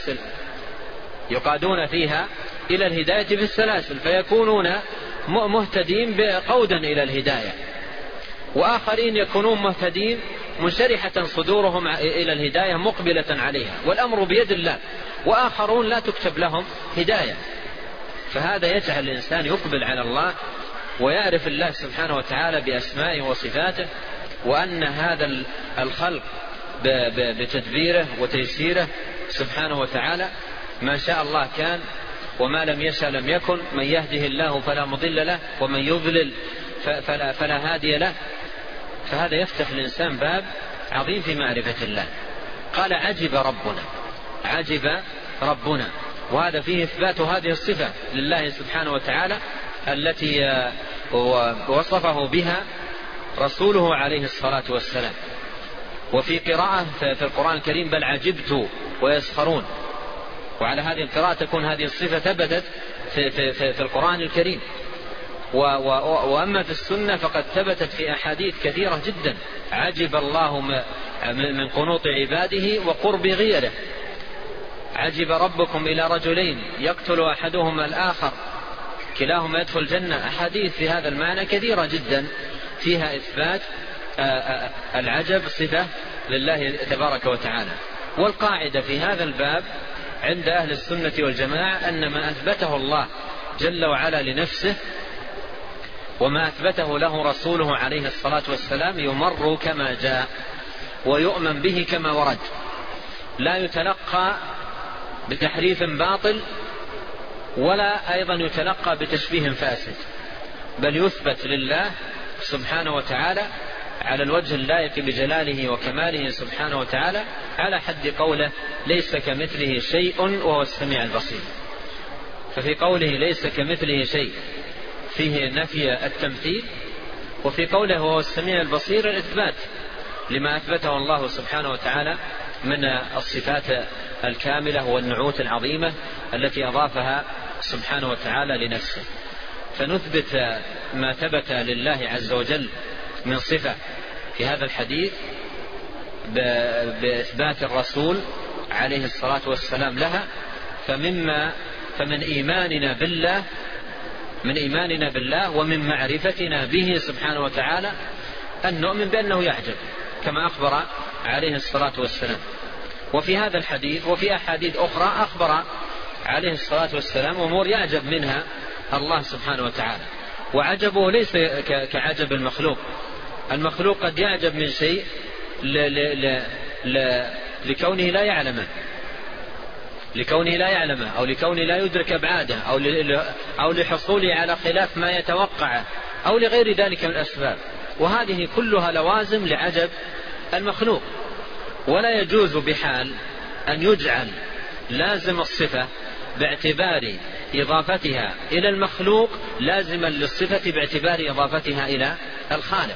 بالسلاسل، فيكونون مهتدين بقودا إلى الهداية. وآخرين يكونون مهتدين منشرحة صدورهم إلى الهداية مقبلة عليها، والأمر بيد الله. وآخرون لا تكتب لهم هداية. فهذا يجعل الإنسان يقبل على الله ويعرف الله سبحانه وتعالى بأسمائه وصفاته، وأن هذا الخلق بتدبيره وتيسيره سبحانه وتعالى ما شاء الله كان وما لم يشاء لم يكن. من يهده الله فلا مضل له ومن يضلل فلا هادي له. فهذا يفتح الإنسان باب عظيم في معرفة الله. قال: عجب ربنا، وهذا فيه إثبات هذه الصفة لله سبحانه وتعالى التي وصفه بها رسوله عليه الصلاة والسلام. وفي قراءة في القرآن الكريم: بل عجبت ويسخرون. وعلى هذه القراءة تكون هذه الصفة ثبتت في القرآن الكريم. وأما في السنة فقد ثبتت في أحاديث كثيرة جدا: عجب الله من قنوط عباده وقرب غيره. عجب ربكم إلى رجلين يقتل أحدهما الآخر كلاهما يدخل الجنة. أحاديث في هذا المعنى كثيرة جدا فيها إثبات العجب صفة لله تبارك وتعالى. والقاعدة في هذا الباب عند أهل السنة والجماعة أن ما أثبته الله جل وعلا لنفسه وما أثبته له رسوله عليه الصلاة والسلام يمر كما جاء ويؤمن به كما ورد، لا يتلقى بتحريف باطل ولا أيضا يتلقى بتشبيه فاسد، بل يثبت لله سبحانه وتعالى على الوجه اللائق بجلاله وكماله سبحانه وتعالى، على حد قوله ليس كمثله شيء وهو السميع البصير. ففي قوله ليس كمثله شيء فيه نفي التمثيل، وفي قوله وهو السميع البصير الإثبات لما أثبته الله سبحانه وتعالى من الصفات الكاملة والنعوت العظيمة التي أضافها سبحانه وتعالى لنفسه. فنثبت ما ثبت لله عز وجل من صفة في هذا الحديث بإثبات الرسول عليه الصلاة والسلام لها. فمن إيماننا بالله ومن معرفتنا به سبحانه وتعالى أن نؤمن بأنه يعجب كما أخبر عليه الصلاة والسلام. وفي هذا الحديث وفي أحاديث أخرى أخبر عليه الصلاة والسلام أمور يعجب منها الله سبحانه وتعالى، وعجبه ليس كعجب المخلوق. المخلوق قد يعجب من شيء لكونه لا يعلمه أو لكونه لا يدرك أبعاده أو لحصوله على خلاف ما يتوقعه أو لغير ذلك من الأسباب، وهذه كلها لوازم لعجب المخلوق. ولا يجوز بحال أن يجعل لازم الصفة باعتبار إضافتها إلى المخلوق لازما للصفة باعتبار إضافتها إلى الخالق،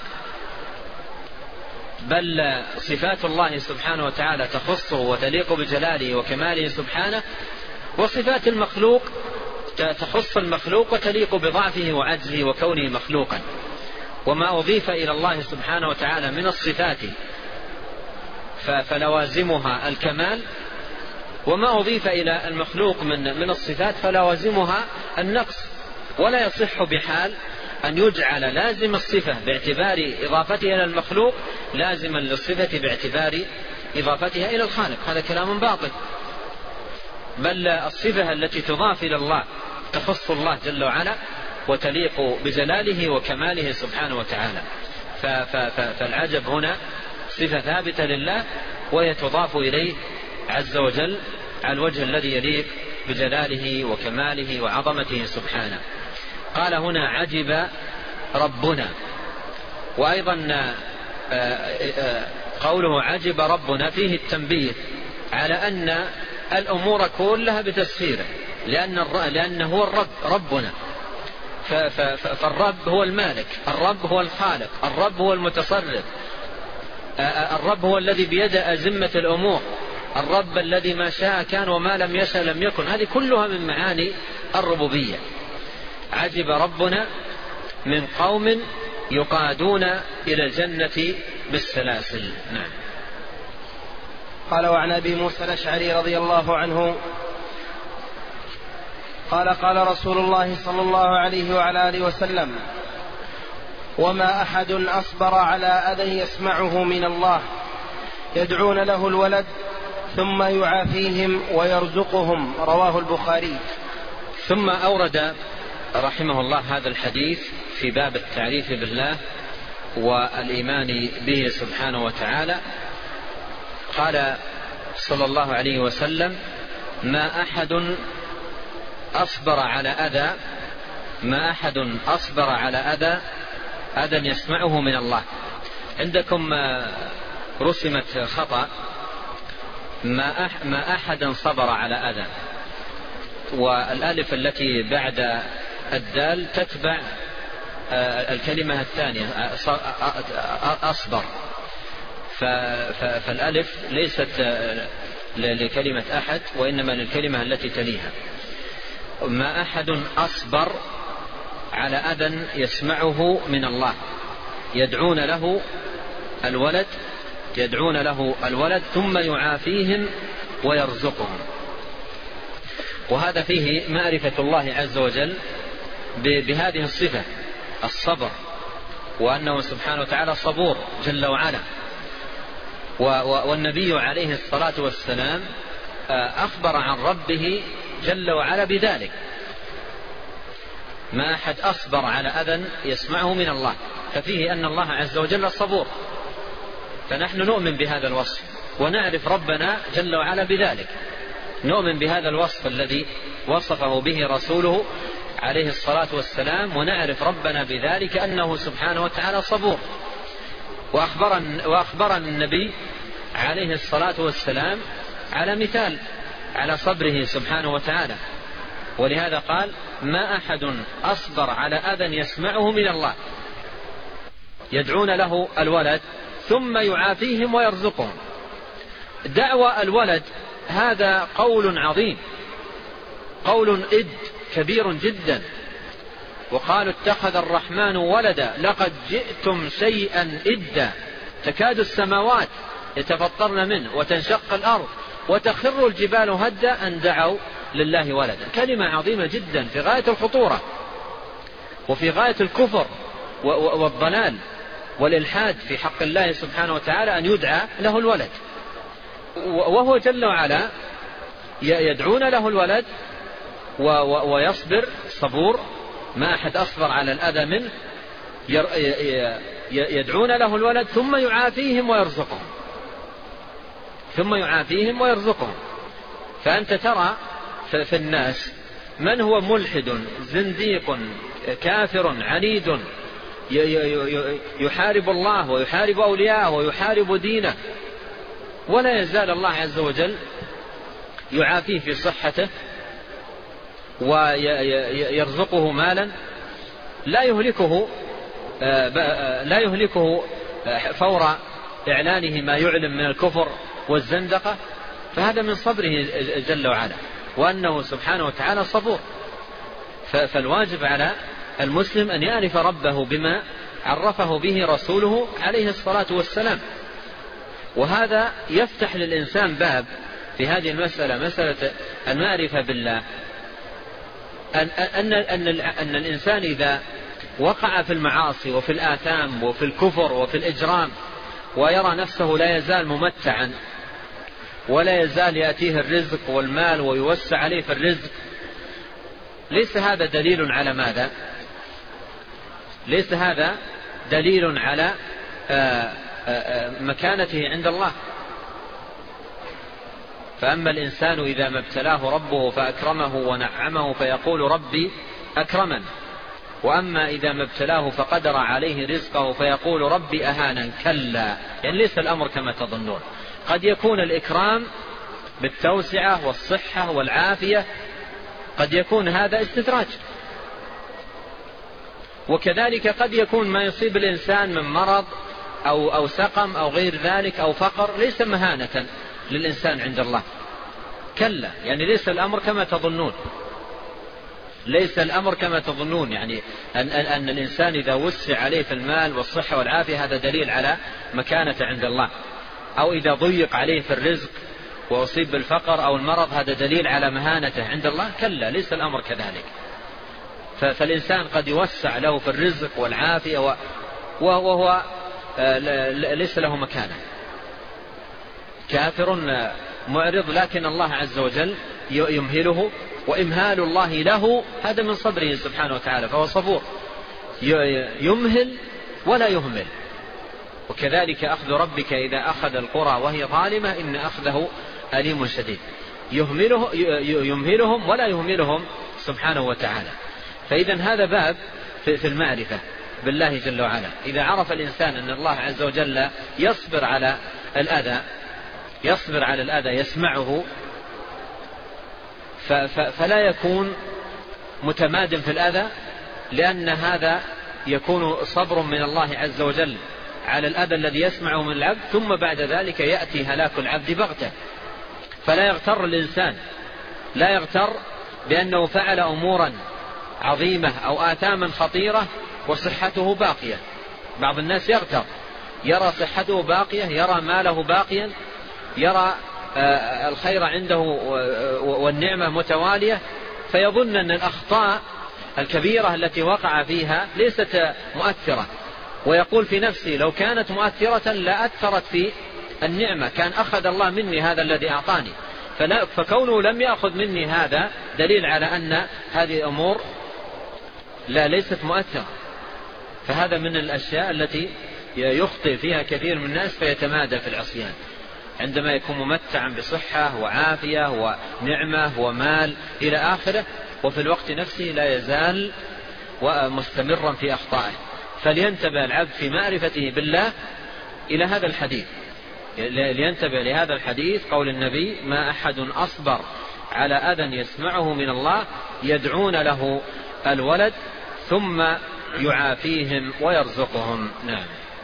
بل صفات الله سبحانه وتعالى تخصه وتليق بجلاله وكماله سبحانه، وصفات المخلوق تخص المخلوق وتليق بضعفه وعجزه وكونه مخلوقا. وما أضيف إلى الله سبحانه وتعالى من الصفات فلوازمها الكمال، وما أضيف إلى المخلوق من الصفات فلوازمها النقص. ولا يصح بحال أن يجعل لازم الصفة باعتبار إضافتها إلى المخلوق لازما للصفة باعتبار إضافتها إلى الخالق، هذا كلام باطل. بل الصفة التي تضاف إلى الله تخص الله جل وعلا وتليق بجلاله وكماله سبحانه وتعالى. فالعجب هنا صفة ثابتة لله وهي تضاف إليه عز وجل على الوجه الذي يليق بجلاله وكماله وعظمته سبحانه. قال هنا عجب ربنا. وأيضا قوله عجب ربنا فيه التنبيه على أن الأمور كلها بتسخيره، لأنه هو الرب ربنا. فالرب هو المالك، الرب هو الخالق، الرب هو المتصرف، الرب هو الذي بيده أزمة الأمور، الرب الذي ما شاء كان وما لم يشاء لم يكن. هذه كلها من معاني الربوبية. عجب ربنا من قوم يقادون إلى الجنة بالسلاسل. نعم. قال وعن أبي موسى الأشعري رضي الله عنه قال قال رسول الله صلى الله عليه وعلى آله وسلم: وما أحد أصبر على أذى يسمعه من الله يدعون له الولد ثم يعافيهم ويرزقهم. رواه البخاري. ثم أورد رحمه الله هذا الحديث في باب التعريف بالله والإيمان به سبحانه وتعالى. قال صلى الله عليه وسلم: ما أحد أصبر على أذى يسمعه من الله. عندكم رسمت خطأ ما أحد صبر على أذى، والألف التي بعد الدال تتبع الكلمة الثانية أصبر، فالألف ليست لكلمة أحد وإنما للكلمة التي تليها. ما أحد أصبر على أذى يسمعه من الله يدعون له الولد ثم يعافيهم ويرزقهم. وهذا فيه معرفة الله عز وجل بهذه الصفة الصبر، وأنه سبحانه وتعالى صبور جل وعلا. والنبي عليه الصلاة والسلام أخبر عن ربه جل وعلا بذلك، ما أحد أصبر على أذى يسمعه من الله، ففيه أن الله عز وجل صبور. فنحن نؤمن بهذا الوصف ونعرف ربنا جل وعلا بذلك، نؤمن بهذا الوصف الذي وصفه به رسوله عليه الصلاة والسلام، ونعرف ربنا بذلك أنه سبحانه وتعالى صبور. وأخبرنا النبي عليه الصلاة والسلام على مثال على صبره سبحانه وتعالى، ولهذا قال: ما أحد أصبر على أذى يسمعه من الله، يدعون له الولد ثم يعافيهم ويرزقهم. دعوى الولد هذا قول عظيم، قول كبير جدا. وقالوا: اتخذ الرحمن ولدا لقد جئتم شيئا إدا، تكاد السماوات يتفطرن منه وتنشق الأرض وتخر الجبال هدا أن دعوا لله ولدا. كلمة عظيمة جدا في غاية الخطورة وفي غاية الكفر والضلال والإلحاد في حق الله سبحانه وتعالى أن يدعى له الولد، وهو جل وعلا يدعون له الولد ويصبر صبور، ما أحد أصبر على الأذى منه، يدعون له الولد ثم يعافيهم ويرزقهم، ثم يعافيهم ويرزقهم. فأنت ترى في الناس من هو ملحد زنديق كافر عنيد يحارب الله ويحارب أولياءه ويحارب دينه، ولا يزال الله عز وجل يعافيه في صحته ويرزقه مالا لا يهلكه فور إعلانه ما يعلم من الكفر والزندقة. فهذا من صبره جل وعلا، وأنه سبحانه وتعالى صبور. فالواجب على المسلم أن يعرف ربه بما عرفه به رسوله عليه الصلاة والسلام. وهذا يفتح للإنسان باب في هذه المسألة، مسألة المعرفة بالله، أن الإنسان إذا وقع في المعاصي وفي الآثام وفي الكفر وفي الإجرام ويرى نفسه لا يزال ممتعا ولا يزال يأتيه الرزق والمال ويوسع عليه في الرزق، ليس هذا دليل على ماذا؟ ليس هذا دليل على مكانته عند الله. فأما الإنسان إذا ما ابتلاه ربه فأكرمه ونعمه فيقول ربي أكرمن، وأما إذا ما ابتلاه فقدر عليه رزقه فيقول ربي أهانن. كلا، يعني ليس الأمر كما تظنون. قد يكون الإكرام بالتوسعة والصحة والعافية، قد يكون هذا استدراج، وكذلك قد يكون ما يصيب الإنسان من مرض أو سقم أو غير ذلك أو فقر ليس مهانة للإنسان عند الله. كلا، يعني ليس الأمر كما تظنون، ليس الأمر كما تظنون، يعني أن الإنسان إذا وسع عليه في المال والصحة والعافية هذا دليل على مكانة عند الله، أو إذا ضيق عليه في الرزق وأصيب بالفقر أو المرض هذا دليل على مهانته عند الله. كلا، ليس الأمر كذلك. فالإنسان قد يوسع له في الرزق والعافية وهو ليس له مكانة، كافر معرض، لكن الله عز وجل يمهله، وإمهال الله له هذا من صبره سبحانه وتعالى، فهو صبور يمهل ولا يهمل. وكذلك أخذ ربك إذا أخذ القرى وهي ظالمة إن أخذه أليم شديد. يمهلهم ولا يهملهم سبحانه وتعالى. فإذا هذا باب في المعرفة بالله جل وعلا. إذا عرف الإنسان أن الله عز وجل يصبر على الأذى يسمعه، فلا يكون متمادن في الأذى، لأن هذا يكون صبر من الله عز وجل على الأذى الذي يسمعه من العبد، ثم بعد ذلك يأتي هلاك العبد بغتة. فلا يغتر الإنسان، لا يغتر بأنه فعل أمورا عظيمة أو آثاما خطيرة وصحته باقية. بعض الناس يغتر، يرى صحته باقية، يرى ماله باقيا، يرى الخير عنده والنعمة متوالية، فيظن أن الأخطاء الكبيرة التي وقع فيها ليست مؤثرة، ويقول في نفسه لو كانت مؤثرة لا أثرت في النعمة، كان أخذ الله مني هذا الذي أعطاني. فكونه لم يأخذ مني هذا دليل على أن هذه الأمور لا، ليست مؤثرة. فهذا من الأشياء التي يخطئ فيها كثير من الناس فيتمادى في العصيان، عندما يكون ممتعا بصحة وعافية ونعمة ومال إلى آخره، وفي الوقت نفسه لا يزال ومستمرا في أخطائه. فلينتبه العبد في معرفته بالله إلى هذا الحديث، لينتبه لهذا الحديث، قول النبي: ما أحد أصبر على أذى يسمعه من الله يدعون له الولد ثم يعافيهم ويرزقهم. نعم.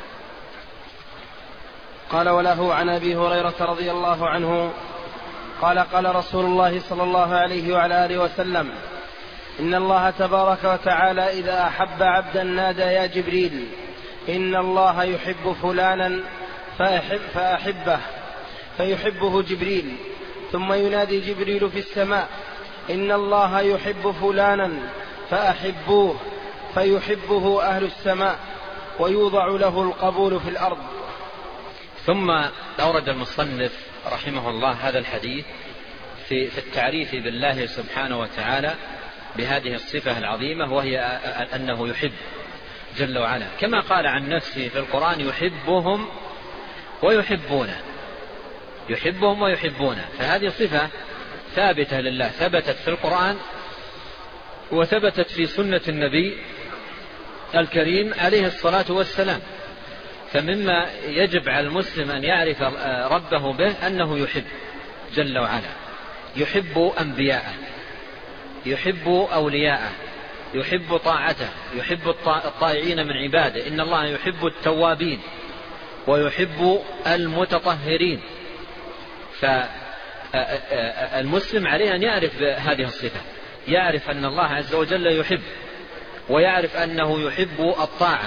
قال: وله عن أبي هريرة رضي الله عنه قال: قال رسول الله صلى الله عليه وعلى آله وسلم: إن الله تبارك وتعالى إذا أحب عبدا نادى: يا جبريل إن الله يحب فلانا فأحبه، فيحبه جبريل. ثم ينادي جبريل في السماء: إن الله يحب فلانا فأحبوه، فيحبه أهل السماء، ويوضع له القبول في الأرض. ثم أورد المصنف رحمه الله هذا الحديث في التعريف بالله سبحانه وتعالى بهذه الصفة العظيمة، وهي أنه يحب جل وعلا، كما قال عن نفسه في القرآن: يحبهم ويحبونه، يحبهم ويحبونه. فهذه صفة ثابتة لله، ثبتت في القرآن وثبتت في سنة النبي الكريم عليه الصلاة والسلام. فمما يجب على المسلم أن يعرف ربه به أنه يحب جل وعلا، يحب أنبياءه، يحب أولياءه، يحب طاعته، يحب الطائعين من عباده. إن الله يحب التوابين ويحب المتطهرين. فالمسلم عليه أن يعرف هذه الصفة، يعرف أن الله عز وجل يحب، ويعرف أنه يحب الطاعة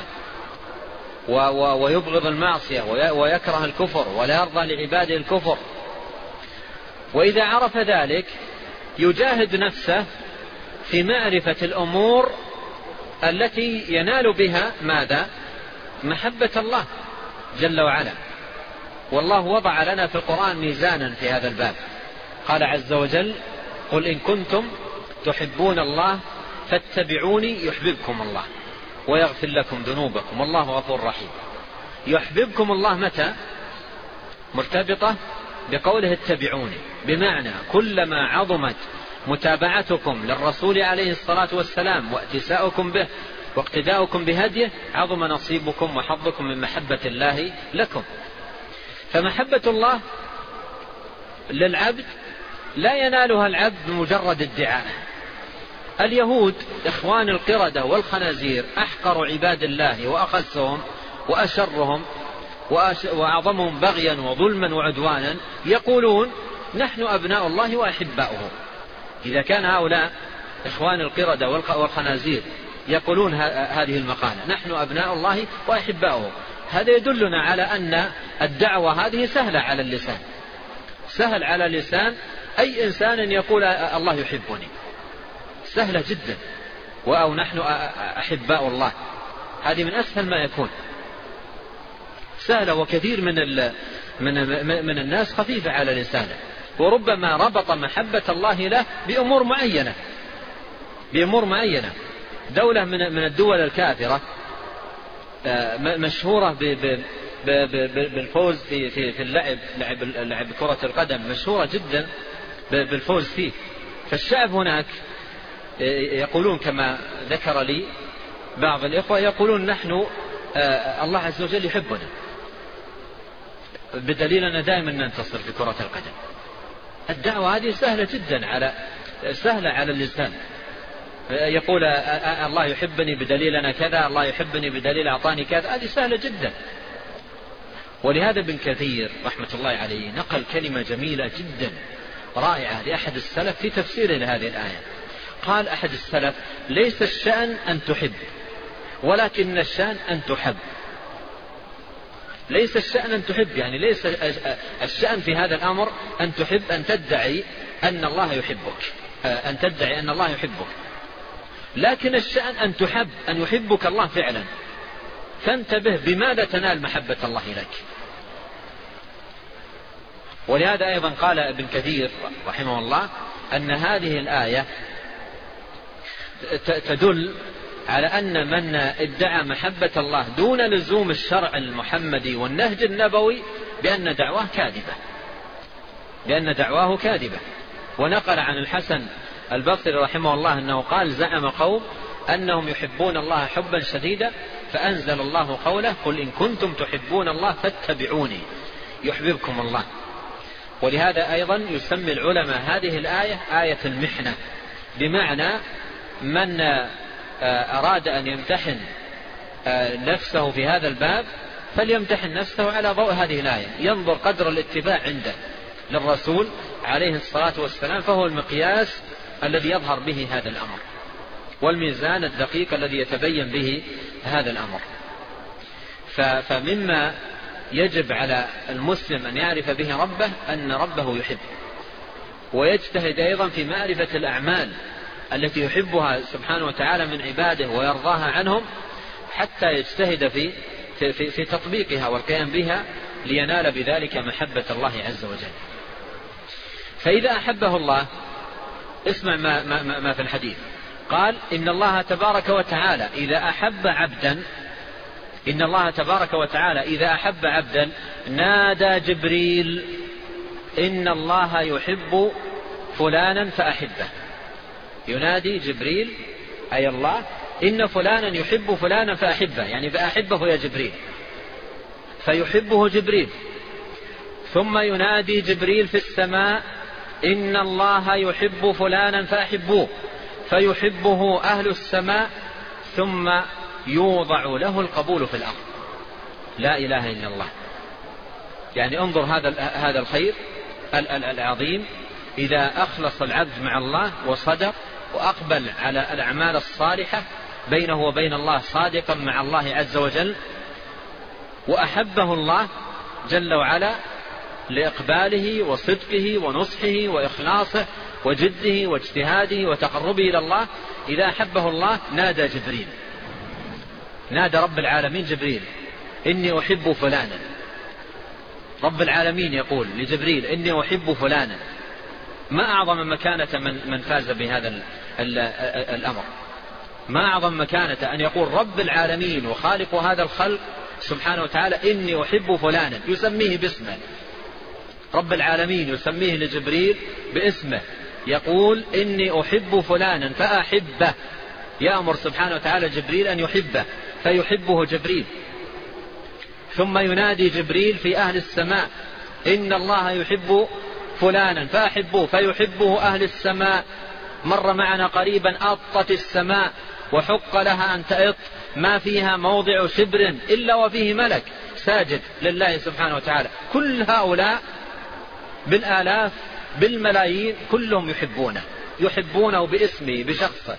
ويبغض المعصية ويكره الكفر ولا يرضى لعباده الكفر. وإذا عرف ذلك يجاهد نفسه في معرفة الأمور التي ينال بها ماذا؟ محبة الله جل وعلا. والله وضع لنا في القرآن ميزانا في هذا الباب، قال عز وجل: قل إن كنتم تحبون الله فاتبعوني يحببكم الله ويغفر لكم ذنوبكم والله غفور رحيم. يحببكم الله متى؟ مرتبطة بقوله اتبعوني، بمعنى كلما عظمت متابعتكم للرسول عليه الصلاة والسلام واتساؤكم به واقتداؤكم بهديه عظم نصيبكم وحظكم من محبة الله لكم. فمحبة الله للعبد لا ينالها العبد بمجرد ادعاء. اليهود إخوان القردة والخنازير أحقر عباد الله وأخسهم وأشرهم وأعظمهم بغيا وظلما وعدوانا، يقولون: نحن أبناء الله وأحباؤه. إذا كان هؤلاء إخوان القردة والخنازير يقولون هذه المقالة: نحن أبناء الله وأحباؤه، هذا يدلنا على أن الدعوة هذه سهلة على اللسان، سهل على لسان أي إنسان يقول الله يحبني، سهلة جدا. أو نحن أحباء الله، هذه من أسهل ما يكون، سهلة. وكثير من الناس خفيفة على لسانه، وربما ربط محبة الله له بأمور معينة. دولة من الدول الكافرة مشهورة بالفوز في لعب كرة القدم، مشهورة جدا بالفوز فيه. فالشعب هناك يقولون كما ذكر لي بعض الإخوة، يقولون: نحن الله عز وجل يحبنا، بدليل أننا دائما ننتصر في كرة القدم. الدعوة هذه سهلة جدا سهلة على اللسان، يقول الله يحبني بدليل أنا كذا، الله يحبني بدليل أعطاني كذا، هذه سهلة جدا. ولهذا ابن كثير رحمة الله عليه نقل كلمة جميلة جدا رائعة لأحد السلف في تفسير لهذه الآية. قال أحد السلف: ليس الشأن أن تحب، ولكن الشأن أن تحب. ليس الشأن أن تحب، يعني ليس الشأن في هذا الأمر أن تحب، أن تدعي أن الله يحبك، أن تدعي أن الله يحبك، لكن الشأن أن تحب، أن يحبك الله فعلا. فانتبه بماذا تنال محبة الله لك. ولهذا أيضا قال ابن كثير رحمه الله أن هذه الآية تدل على أن من ادعى محبة الله دون لزوم الشرع المحمدي والنهج النبوي بأن دعواه كاذبة. ونقل عن الحسن البصري رحمه الله أنه قال: زعم قوم أنهم يحبون الله حبا شديدا فأنزل الله قوله: قل إن كنتم تحبون الله فاتبعوني يحببكم الله. ولهذا أيضا يسمي العلماء هذه الآية آية المحنة، بمعنى من أراد أن يمتحن نفسه في هذا الباب فليمتحن نفسه على ضوء هذه الآية، ينظر قدر الاتباع عنده للرسول عليه الصلاة والسلام، فهو المقياس الذي يظهر به هذا الأمر، والميزان الدقيق الذي يتبين به هذا الأمر. فمما يجب على المسلم أن يعرف به ربه أن ربه يحب، ويجتهد أيضا في معرفة الأعمال التي يحبها سبحانه وتعالى من عباده ويرضاها عنهم، حتى يجتهد في تطبيقها والقيام بها لينال بذلك محبة الله عز وجل. فإذا أحبه الله، اسمع ما في الحديث، قال: إن الله تبارك وتعالى إذا أحب عبدا نادى جبريل: إن الله يحب فلانا فأحبه. ينادي جبريل أي الله: إن فلانا يحب فلانا فأحبه، يعني فأحبه يا جبريل، فيحبه جبريل. ثم ينادي جبريل في السماء: إن الله يحب فلانا فأحبوه، فيحبه أهل السماء، ثم يوضع له القبول في الأرض. لا إله إلا الله. يعني انظر هذا الخير العظيم، إذا أخلص العبد مع الله وصدق وأقبل على الأعمال الصالحة بينه وبين الله صادقا مع الله عز وجل، وأحبه الله جل وعلا لإقباله وصدقه ونصحه وإخلاصه وجده واجتهاده وتقربه إلى الله، إذا أحبه الله نادى جبريل، نادى رب العالمين جبريل: إني أحب فلانا. رب العالمين يقول لجبريل: إني أحب فلانا. ما أعظم مكانة من فاز بهذا الأمر، ما أعظم مكانة أن يقول رب العالمين وخالق هذا الخلق سبحانه وتعالى: إني أحب فلانا، يسميه باسمه. رب العالمين يسميه لجبريل باسمه، يقول: إني أحب فلانا فأحبه، يأمر سبحانه وتعالى جبريل أن يحبه فيحبه جبريل. ثم ينادي جبريل في أهل السماء: إن الله يحب فلانا فأحبوه، فيحبه أهل السماء. مر معنا قريبا: أطت السماء وحق لها أن تأط، ما فيها موضع شبر إلا وفيه ملك ساجد لله سبحانه وتعالى. كل هؤلاء بالآلاف بالملايين كلهم يحبونه باسمه بشخصه.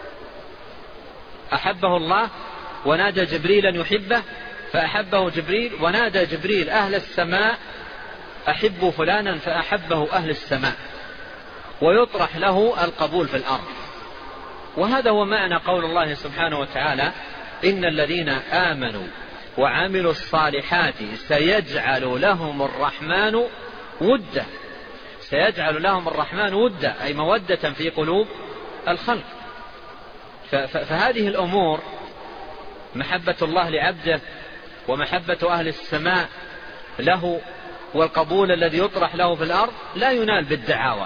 أحبه الله ونادى جبريل أن يحبه فأحبه جبريل، ونادى جبريل أهل السماء: أحبوا فلانا، فأحبه أهل السماء، ويطرح له القبول في الأرض. وهذا هو معنى قول الله سبحانه وتعالى: إن الذين آمنوا وعملوا الصالحات سيجعل لهم الرحمن ودا. سيجعل لهم الرحمن ودا، أي مودة في قلوب الخلق. فهذه الأمور، محبة الله لعبده ومحبة أهل السماء له والقبول الذي يطرح له في الأرض، لا ينال بالدعاوى،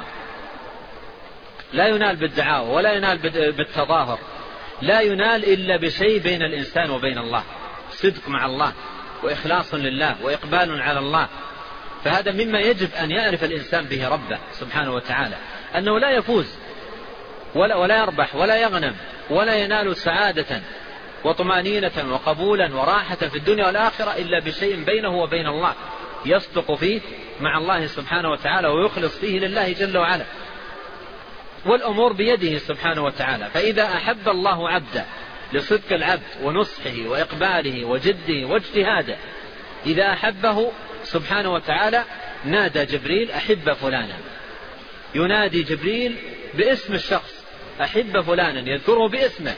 ولا ينال بالتظاهر، لا ينال إلا بشيء بين الإنسان وبين الله، صدق مع الله وإخلاص لله وإقبال على الله. فهذا مما يجب أن يعرف الإنسان به ربه سبحانه وتعالى، أنه لا يفوز ولا يربح ولا يغنم ولا ينال سعادة وطمأنينة وقبولا وراحة في الدنيا والآخرة إلا بشيء بينه وبين الله، يصدق فيه مع الله سبحانه وتعالى ويخلص فيه لله جل وعلا، والأمور بيده سبحانه وتعالى. فإذا أحب الله عبده لصدق العبد ونصحه وإقباله وجده واجتهاده، إذا أحبه سبحانه وتعالى نادى جبريل: أحب فلانا. ينادي جبريل باسم الشخص: أحب فلانا، يذكره باسمه.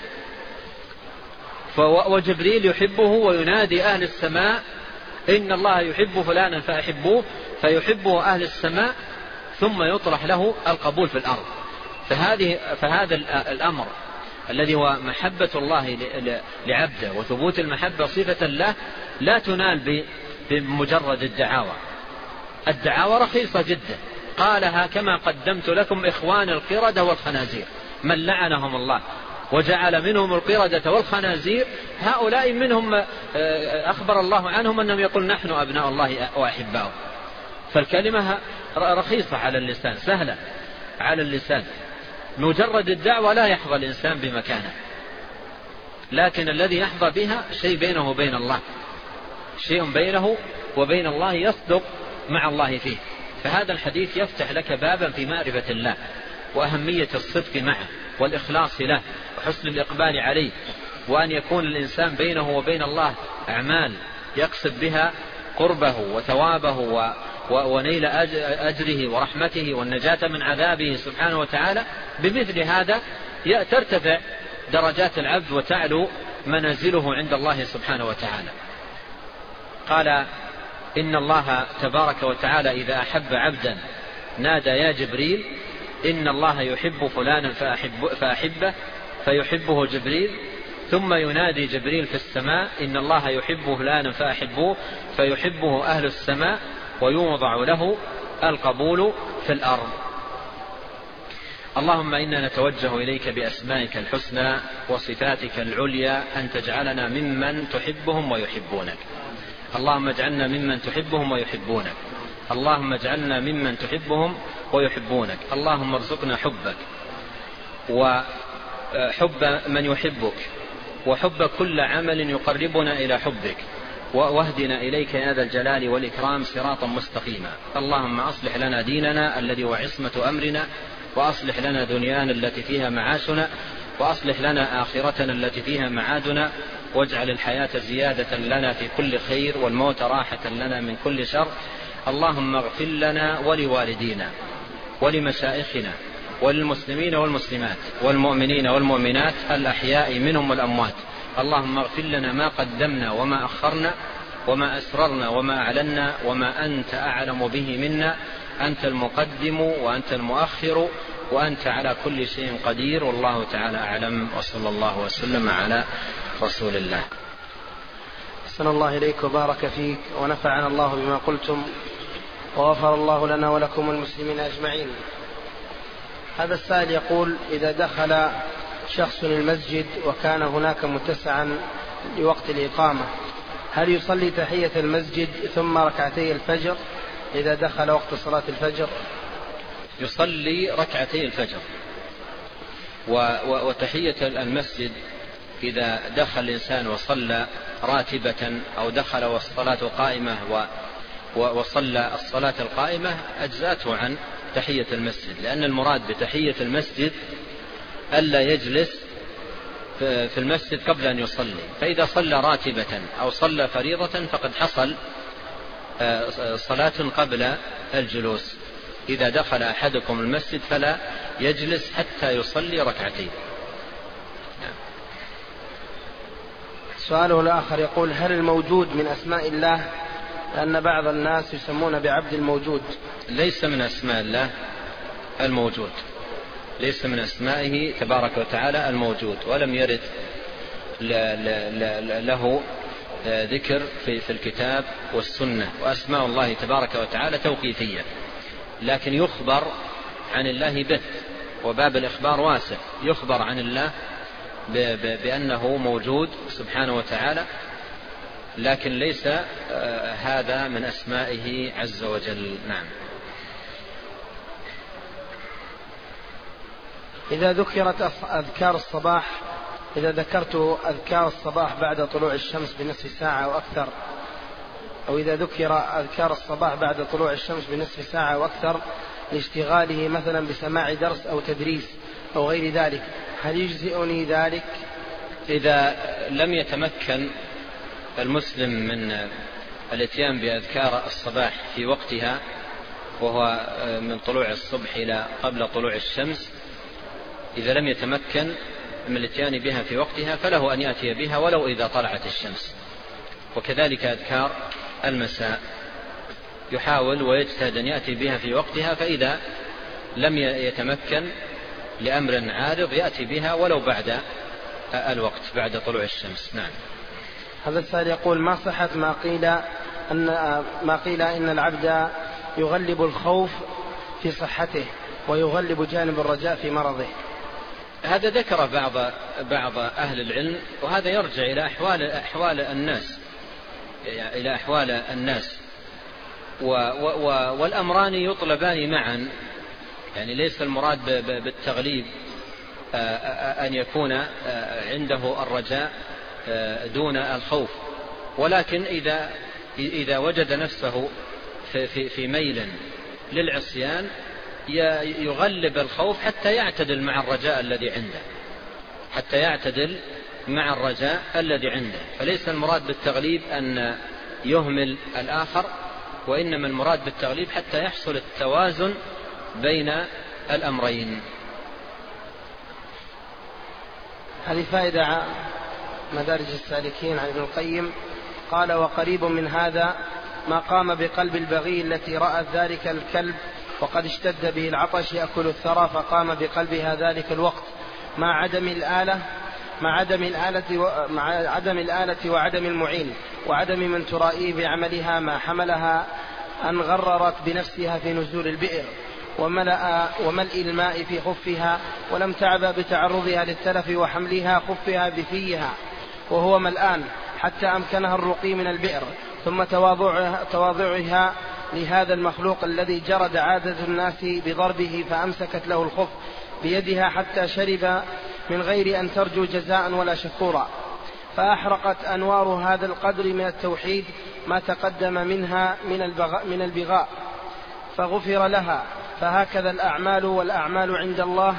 وجبريل يحبه، وينادي أهل السماء: إن الله يحب فلانا فأحبوه، فيحبه أهل السماء، ثم يطرح له القبول في الأرض. فهذا الأمر الذي هو محبة الله لعبده وثبوت المحبة صفة له، لا تنال بمجرد الدعاوى رخيصة جدا. قالها كما قدمت لكم إخوان القردة والخنازير، من لعنهم الله وجعل منهم القردة والخنازير، هؤلاء منهم أخبر الله عنهم أنهم يقول نحن أبناء الله وأحباؤه. فالكلمة رخيصة على اللسان، سهلة على اللسان، مجرد الدعوة لا يحظى الإنسان بمكانه، لكن الذي يحظى بها شيء بينه وبين الله، شيء بينه وبين الله يصدق مع الله فيه. فهذا الحديث يفتح لك بابا في معرفة الله وأهمية الصدق معه والإخلاص له وحسن الإقبال عليه، وأن يكون الإنسان بينه وبين الله أعمال يقصد بها قربه وثوابه ونيل أجره ورحمته والنجاة من عذابه سبحانه وتعالى. بمثل هذا ترتفع درجات العبد وتعلو منازله عند الله سبحانه وتعالى. قال إن الله تبارك وتعالى إذا أحب عبدا نادى يا جبريل إن الله يحب فلانا فأحبه فيحبه جبريل، ثم ينادي جبريل في السماء إن الله يحب فلانا فأحبوه فيحبه أهل السماء، ويوضع له القبول في الأرض. اللهم إنا نتوجه إليك بأسمائك الحسنى وصفاتك العليا أن تجعلنا ممن تحبهم ويحبونك. اللهم اجعلنا ممن تحبهم ويحبونك. اللهم اجعلنا ممن تحبهم ويحبونك. اللهم ارزقنا حبك وحب من يحبك وحب كل عمل يقربنا إلى حبك، واهدنا إليك يا ذا الجلال والإكرام صراطا مستقيما. اللهم أصلح لنا ديننا الذي هو عصمة أمرنا، وأصلح لنا دنيانا التي فيها معاشنا، وأصلح لنا آخرتنا التي فيها معادنا، واجعل الحياة زيادة لنا في كل خير والموت راحة لنا من كل شر. اللهم اغفر لنا ولوالدينا ولمشائخنا وللمسلمين والمسلمات والمؤمنين والمؤمنات الأحياء منهم والأموات. اللهم اغفر لنا ما قدمنا وما أخرنا وما أسررنا وما أعلنا وما أنت أعلم به منا. أنت المقدم وأنت المؤخر وأنت على كل شيء قدير، والله تعالى أعلم، وصلى الله وسلم على رسول الله. أحسن الله إليك وبارك فيك ونفعنا الله بما قلتم، وغفر الله لنا ولكم المسلمين أجمعين. هذا السائل يقول: إذا دخل شخص المسجد وكان هناك متسعا لوقت الإقامة، هل يصلي تحية المسجد ثم ركعتي الفجر إذا دخل وقت صلاة الفجر؟ يصلي ركعتي الفجر. وتحية المسجد إذا دخل الإنسان وصلى راتبة أو دخل والصلاة قائمة وصلى الصلاة القائمة أجزاته عن تحية المسجد، لأن المراد بتحية المسجد ألا يجلس في المسجد قبل أن يصلي. فإذا صلى راتبة أو صلى فريضة فقد حصل صلاة قبل الجلوس. إذا دخل أحدكم المسجد فلا يجلس حتى يصلي ركعتين. سؤاله الآخر يقول: هل الموجود من أسماء الله؟ لأن بعض الناس يسمون بعبد الموجود. ليس من أسماء الله الموجود، ليس من أسمائه تبارك وتعالى الموجود، ولم يرد له ذكر في الكتاب والسنة. وأسماء الله تبارك وتعالى توقيفية، لكن يخبر عن الله به، وباب الإخبار واسع، يخبر عن الله بأنه موجود سبحانه وتعالى، لكن ليس هذا من أسمائه عز وجل. نعم. إذا ذكرت أذكار الصباح، إذا ذكرت أذكار الصباح بعد طلوع الشمس بنصف ساعة أو أكثر، أو إذا ذكر أذكار الصباح بعد طلوع الشمس بنصف ساعة أو أكثر لاشتغاله مثلا بسماع درس أو تدريس أو غير ذلك، هل يجزئني ذلك؟ إذا لم يتمكن المسلم من الاتيان بأذكار الصباح في وقتها، وهو من طلوع الصبح إلى قبل طلوع الشمس، إذا لم يتمكن من الاتيان بها في وقتها فله أن يأتي بها ولو إذا طلعت الشمس. وكذلك أذكار المساء يحاول ويجتهد أن يأتي بها في وقتها، فإذا لم يتمكن لأمر عارض يأتي بها ولو بعد الوقت، بعد طلوع الشمس. نعم. هذا السائل يقول: ما صحة ما قيل إن العبد يغلب الخوف في صحته ويغلب جانب الرجاء في مرضه؟ هذا ذكر بعض أهل العلم، وهذا يرجع إلى أحوال الناس، إلى أحوال الناس، والأمران يطلبان معا. يعني ليس المراد بالتغليب أن يكون عنده الرجاء دون الخوف، ولكن إذا وجد نفسه في ميل للعصيان يغلب الخوف حتى يعتدل مع الرجاء الذي عنده، فليس المراد بالتغليب أن يهمل الآخر، وإنما المراد بالتغليب حتى يحصل التوازن بين الأمرين. هذه فائدة مدارج السالكين عن ابن القيم. قال: وقريب من هذا ما قام بقلب البغي التي رأت ذلك الكلب وقد اشتد به العطش يأكل الثرى، فقام بقلبها ذلك الوقت مع عدم الآلة وعدم المعين وعدم من ترائيه بعملها، ما حملها أن غررت بنفسها في نزول البئر وملء الماء في خفها، ولم تعبأ بتعرضها للتلف وحملها خفها بفيها وهو ملآن حتى أمكنها الرقي من البئر، ثم تواضعها لهذا المخلوق الذي جرد عادة الناس بضربه، فأمسكت له الخف بيدها حتى شرب من غير أن ترجو جزاء ولا شكورا، فأحرقت أنوار هذا القدر من التوحيد ما تقدم منها من البغاء فغفر لها. فهكذا الأعمال والأعمال عند الله،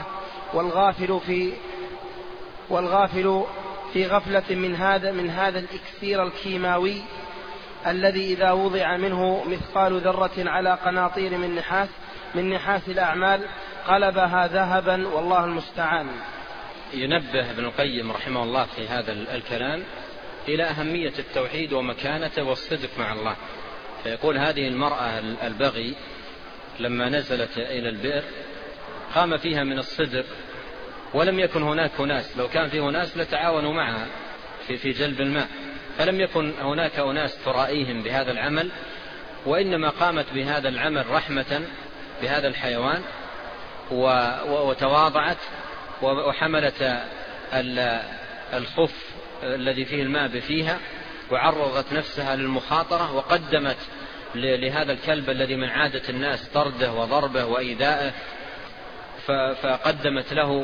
والغافل في غفلة من هذا الإكسير الكيماوي الذي إذا وضع منه مثقال ذرة على قناطير من نحاس الأعمال قلبها ذهبا، والله المستعان. ينبه ابن القيم رحمه الله في هذا الكلام إلى أهمية التوحيد ومكانته والصدق مع الله، فيقول: هذه المرأة البغي لما نزلت إلى البئر قام فيها من الصدق، ولم يكن هناك أناس، لو كان فيه أناس لتعاونوا معها في جلب الماء، فلم يكن هناك أناس ترائيهم بهذا العمل، وإنما قامت بهذا العمل رحمة بهذا الحيوان، وتواضعت وحملت الخف الذي فيه الماء بفيها، وعرضت نفسها للمخاطرة، وقدمت لهذا الكلب الذي من عادة الناس طرده وضربه وإيذائه، فقدمت له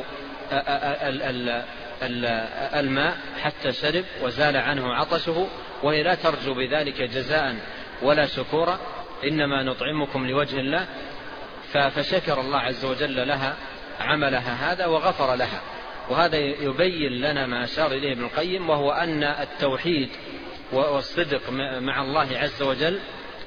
الماء حتى شرب وزال عنه عطشه، وهي لا ترجو بذلك جزاء ولا شكورا، إنما نطعمكم لوجه الله. فشكر الله عز وجل لها عملها هذا وغفر لها. وهذا يبين لنا ما أشار إليه ابن القيم، وهو أن التوحيد والصدق مع الله عز وجل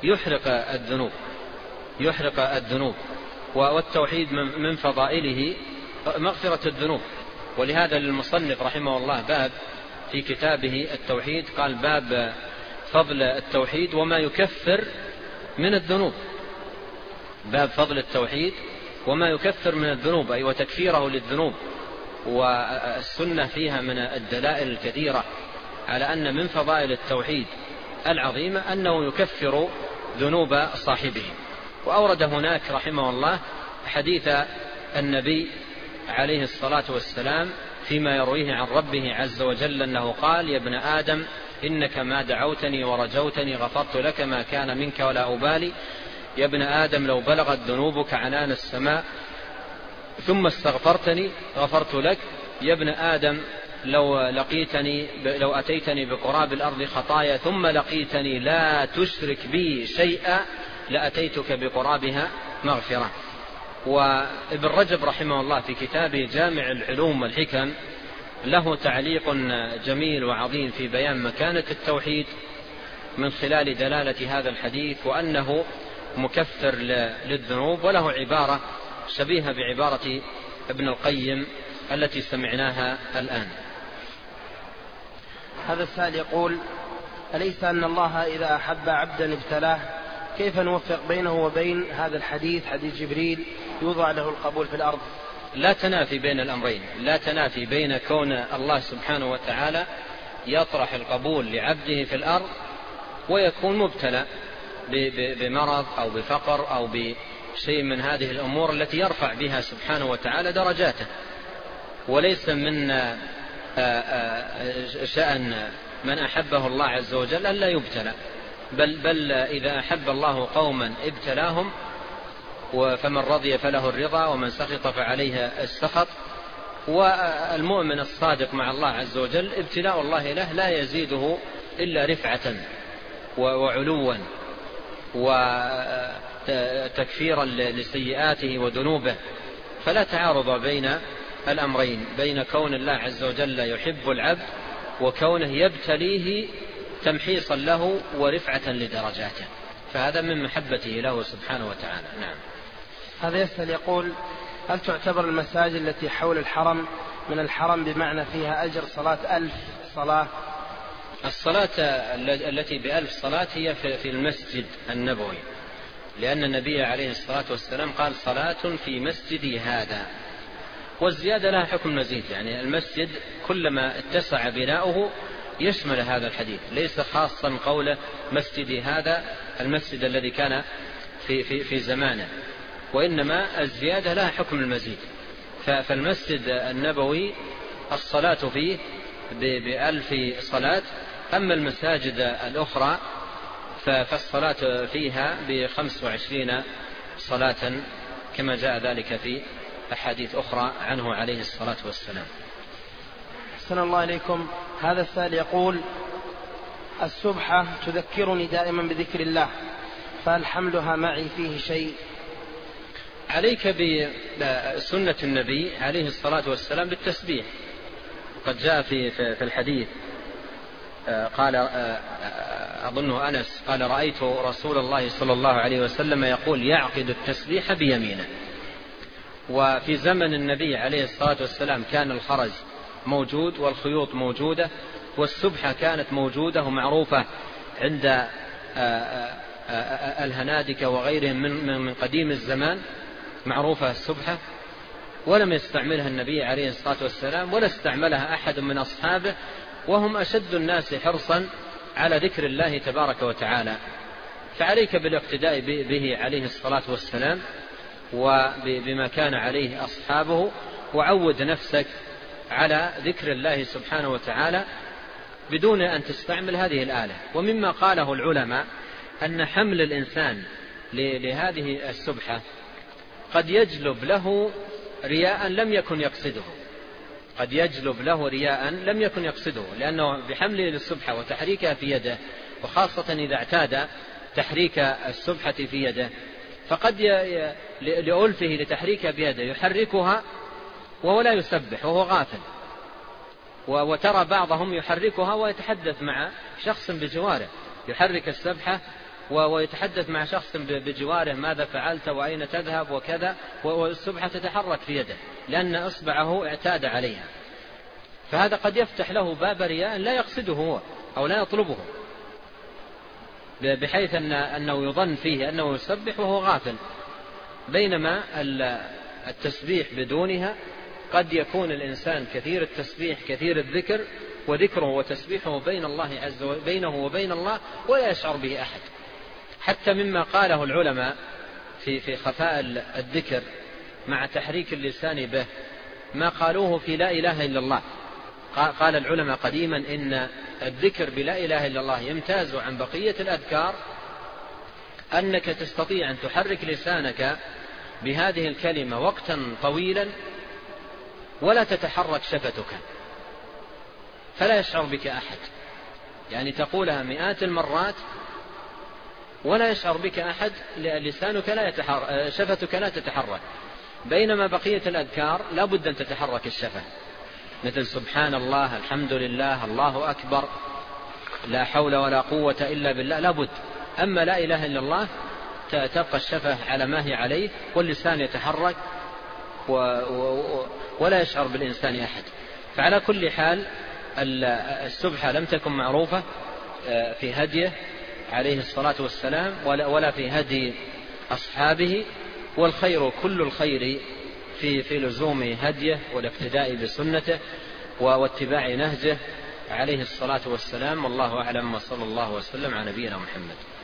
يحرق الذنوب، والتوحيد من فضائله مغفرة الذنوب. ولهذا للمصنف رحمه الله باب في كتابه التوحيد، قال: باب فضل التوحيد وما يكفر من الذنوب. باب فضل التوحيد وما يكفر من الذنوب، أي وتكفيره للذنوب. والسنة فيها من الدلائل الكثيرة على أن من فضائل التوحيد العظيمة أنه يكفر ذنوب صاحبه. وأورد هناك رحمه الله حديث النبي عليه الصلاة والسلام فيما يرويه عن ربه عز وجل أنه قال: يا ابن آدم إنك ما دعوتني ورجوتني غفرت لك ما كان منك ولا أبالي. يا ابن آدم لو بلغت ذنوبك عنان السماء ثم استغفرتني غفرت لك. يا ابن آدم لو أتيتني بقراب الأرض خطايا ثم لقيتني لا تشرك بي شيئا لأتيتك بقرابها مغفرة. وابن رجب رحمه الله في كتابه جامع العلوم والحكم له تعليق جميل وعظيم في بيان مكانة التوحيد من خلال دلالة هذا الحديث، وأنه مكفر للذنوب، وله عبارة شبيهة بعبارة ابن القيم التي سمعناها الآن. هذا السائل يقول: أليس أن الله إذا أحب عبدا ابتلاه؟ كيف نوفق بينه وبين هذا الحديث، حديث جبريل يوضع له القبول في الأرض؟ لا تنافي بين الأمرين، لا تنافي بين كون الله سبحانه وتعالى يطرح القبول لعبده في الأرض ويكون مبتلى بمرض أو بفقر أو بشيء من هذه الأمور التي يرفع بها سبحانه وتعالى درجاته. وليس من شأن من أحبه الله عز وجل ألا يبتلى، بل إذا أحب الله قوما ابتلاهم، فمن رضي فله الرضا ومن سخط فعليه السخط. والمؤمن الصادق مع الله عز وجل ابتلاء الله له لا يزيده إلا رفعة وعلوا وتكفيرا لسيئاته وذنوبه. فلا تعارض بين الأمرين، بين كون الله عز وجل يحب العبد وكونه يبتليه تمحيصا له ورفعة لدرجاته، فهذا من محبته له سبحانه وتعالى. نعم. هذا يسأل يقول: هل تعتبر المساجد التي حول الحرم من الحرم بمعنى فيها أجر صلاة 1000 صلاة؟ الصلاة التي ب1000 صلاة هي في المسجد النبوي، لأن النبي عليه الصلاة والسلام قال: صلاة في مسجدي هذا. والزيادة لها حكم مزيد، يعني المسجد كلما اتسع بناؤه يشمل هذا الحديث، ليس خاصا قوله مسجدي هذا المسجد الذي كان في زمانه، وإنما الزيادة لها حكم المزيد. فالمسجد النبوي الصلاة فيه ب1000 صلاة، أما المساجد الأخرى فالصلاة فيها ب25 صلاة كما جاء ذلك في أحاديث أخرى عنه عليه الصلاة والسلام. أحسن الله إليكم. هذا السائل يقول: السبحة تذكرني دائما بذكر الله، فهل حملها معي فيه شيء؟ عليك بسنة النبي عليه الصلاة والسلام بالتسبيح. قد جاء في الحديث قال أظنه أنس قال: رأيت رسول الله صلى الله عليه وسلم يقول: يعقد التسبيح بيمينه. وفي زمن النبي عليه الصلاة والسلام كان الخرز موجود والخيوط موجودة والسبحة كانت موجودة ومعروفة عند الهنادكة وغيرهم من قديم الزمان، معروفة السبحة، ولم يستعملها النبي عليه الصلاة والسلام ولا استعملها أحد من أصحابه، وهم أشد الناس حرصا على ذكر الله تبارك وتعالى. فعليك بالاقتداء به عليه الصلاة والسلام وبما كان عليه أصحابه، وعود نفسك على ذكر الله سبحانه وتعالى بدون أن تستعمل هذه الآلة. ومما قاله العلماء أن حمل الإنسان لهذه السبحة قد يجلب له رياء لم يكن يقصده، قد يجلب له رياء لم يكن يقصده، لأنه بحمله للسبحة وتحريكها في يده، وخاصة إذا اعتاد تحريك السبحة في يده، فقد لألفه لتحريكها بيده يحركها وهو لا يسبح وهو غافل. وترى بعضهم يحركها ويتحدث مع شخص بجواره، يحرك السبحة ويتحدث مع شخص بجواره: ماذا فعلت وأين تذهب وكذا، والسبحة تتحرك في يده لأن إصبعه اعتاد عليها. فهذا قد يفتح له باب رياء لا يقصده هو أو لا يطلبه، بحيث أنه يظن فيه أنه يسبح وهو غافل، بينما التسبيح بدونها قد يكون الإنسان كثير التسبيح كثير الذكر، وذكره وتسبيحه بينه وبين الله ولا يشعر به أحد. حتى مما قاله العلماء في خفاء الذكر مع تحريك اللسان به ما قالوه في لا إله إلا الله. قال العلماء قديما إن الذكر بلا إله إلا الله يمتاز عن بقية الأذكار أنك تستطيع أن تحرك لسانك بهذه الكلمة وقتا طويلا ولا تتحرك شفتك، فلا يشعر بك أحد، يعني تقولها مئات المرات ولا يشعر بك أحد، لسانك لا يتحرك، شفتك لا تتحرك. بينما بقية الأذكار لا بد أن تتحرك الشفة، مثل سبحان الله، الحمد لله، الله أكبر، لا حول ولا قوة إلا بالله، لا بد. أما لا إله إلا الله تبقى الشفة على ما هي عليه واللسان يتحرك ولا يشعر بالإنسان أحد. فعلى كل حال السبحة لم تكن معروفة في هديه عليه الصلاة والسلام ولا في هدي أصحابه، والخير كل الخير في لزوم هديه والاقتداء بسنته واتباع نهجه عليه الصلاة والسلام. والله أعلم، وصلى الله وسلم على نبينا محمد.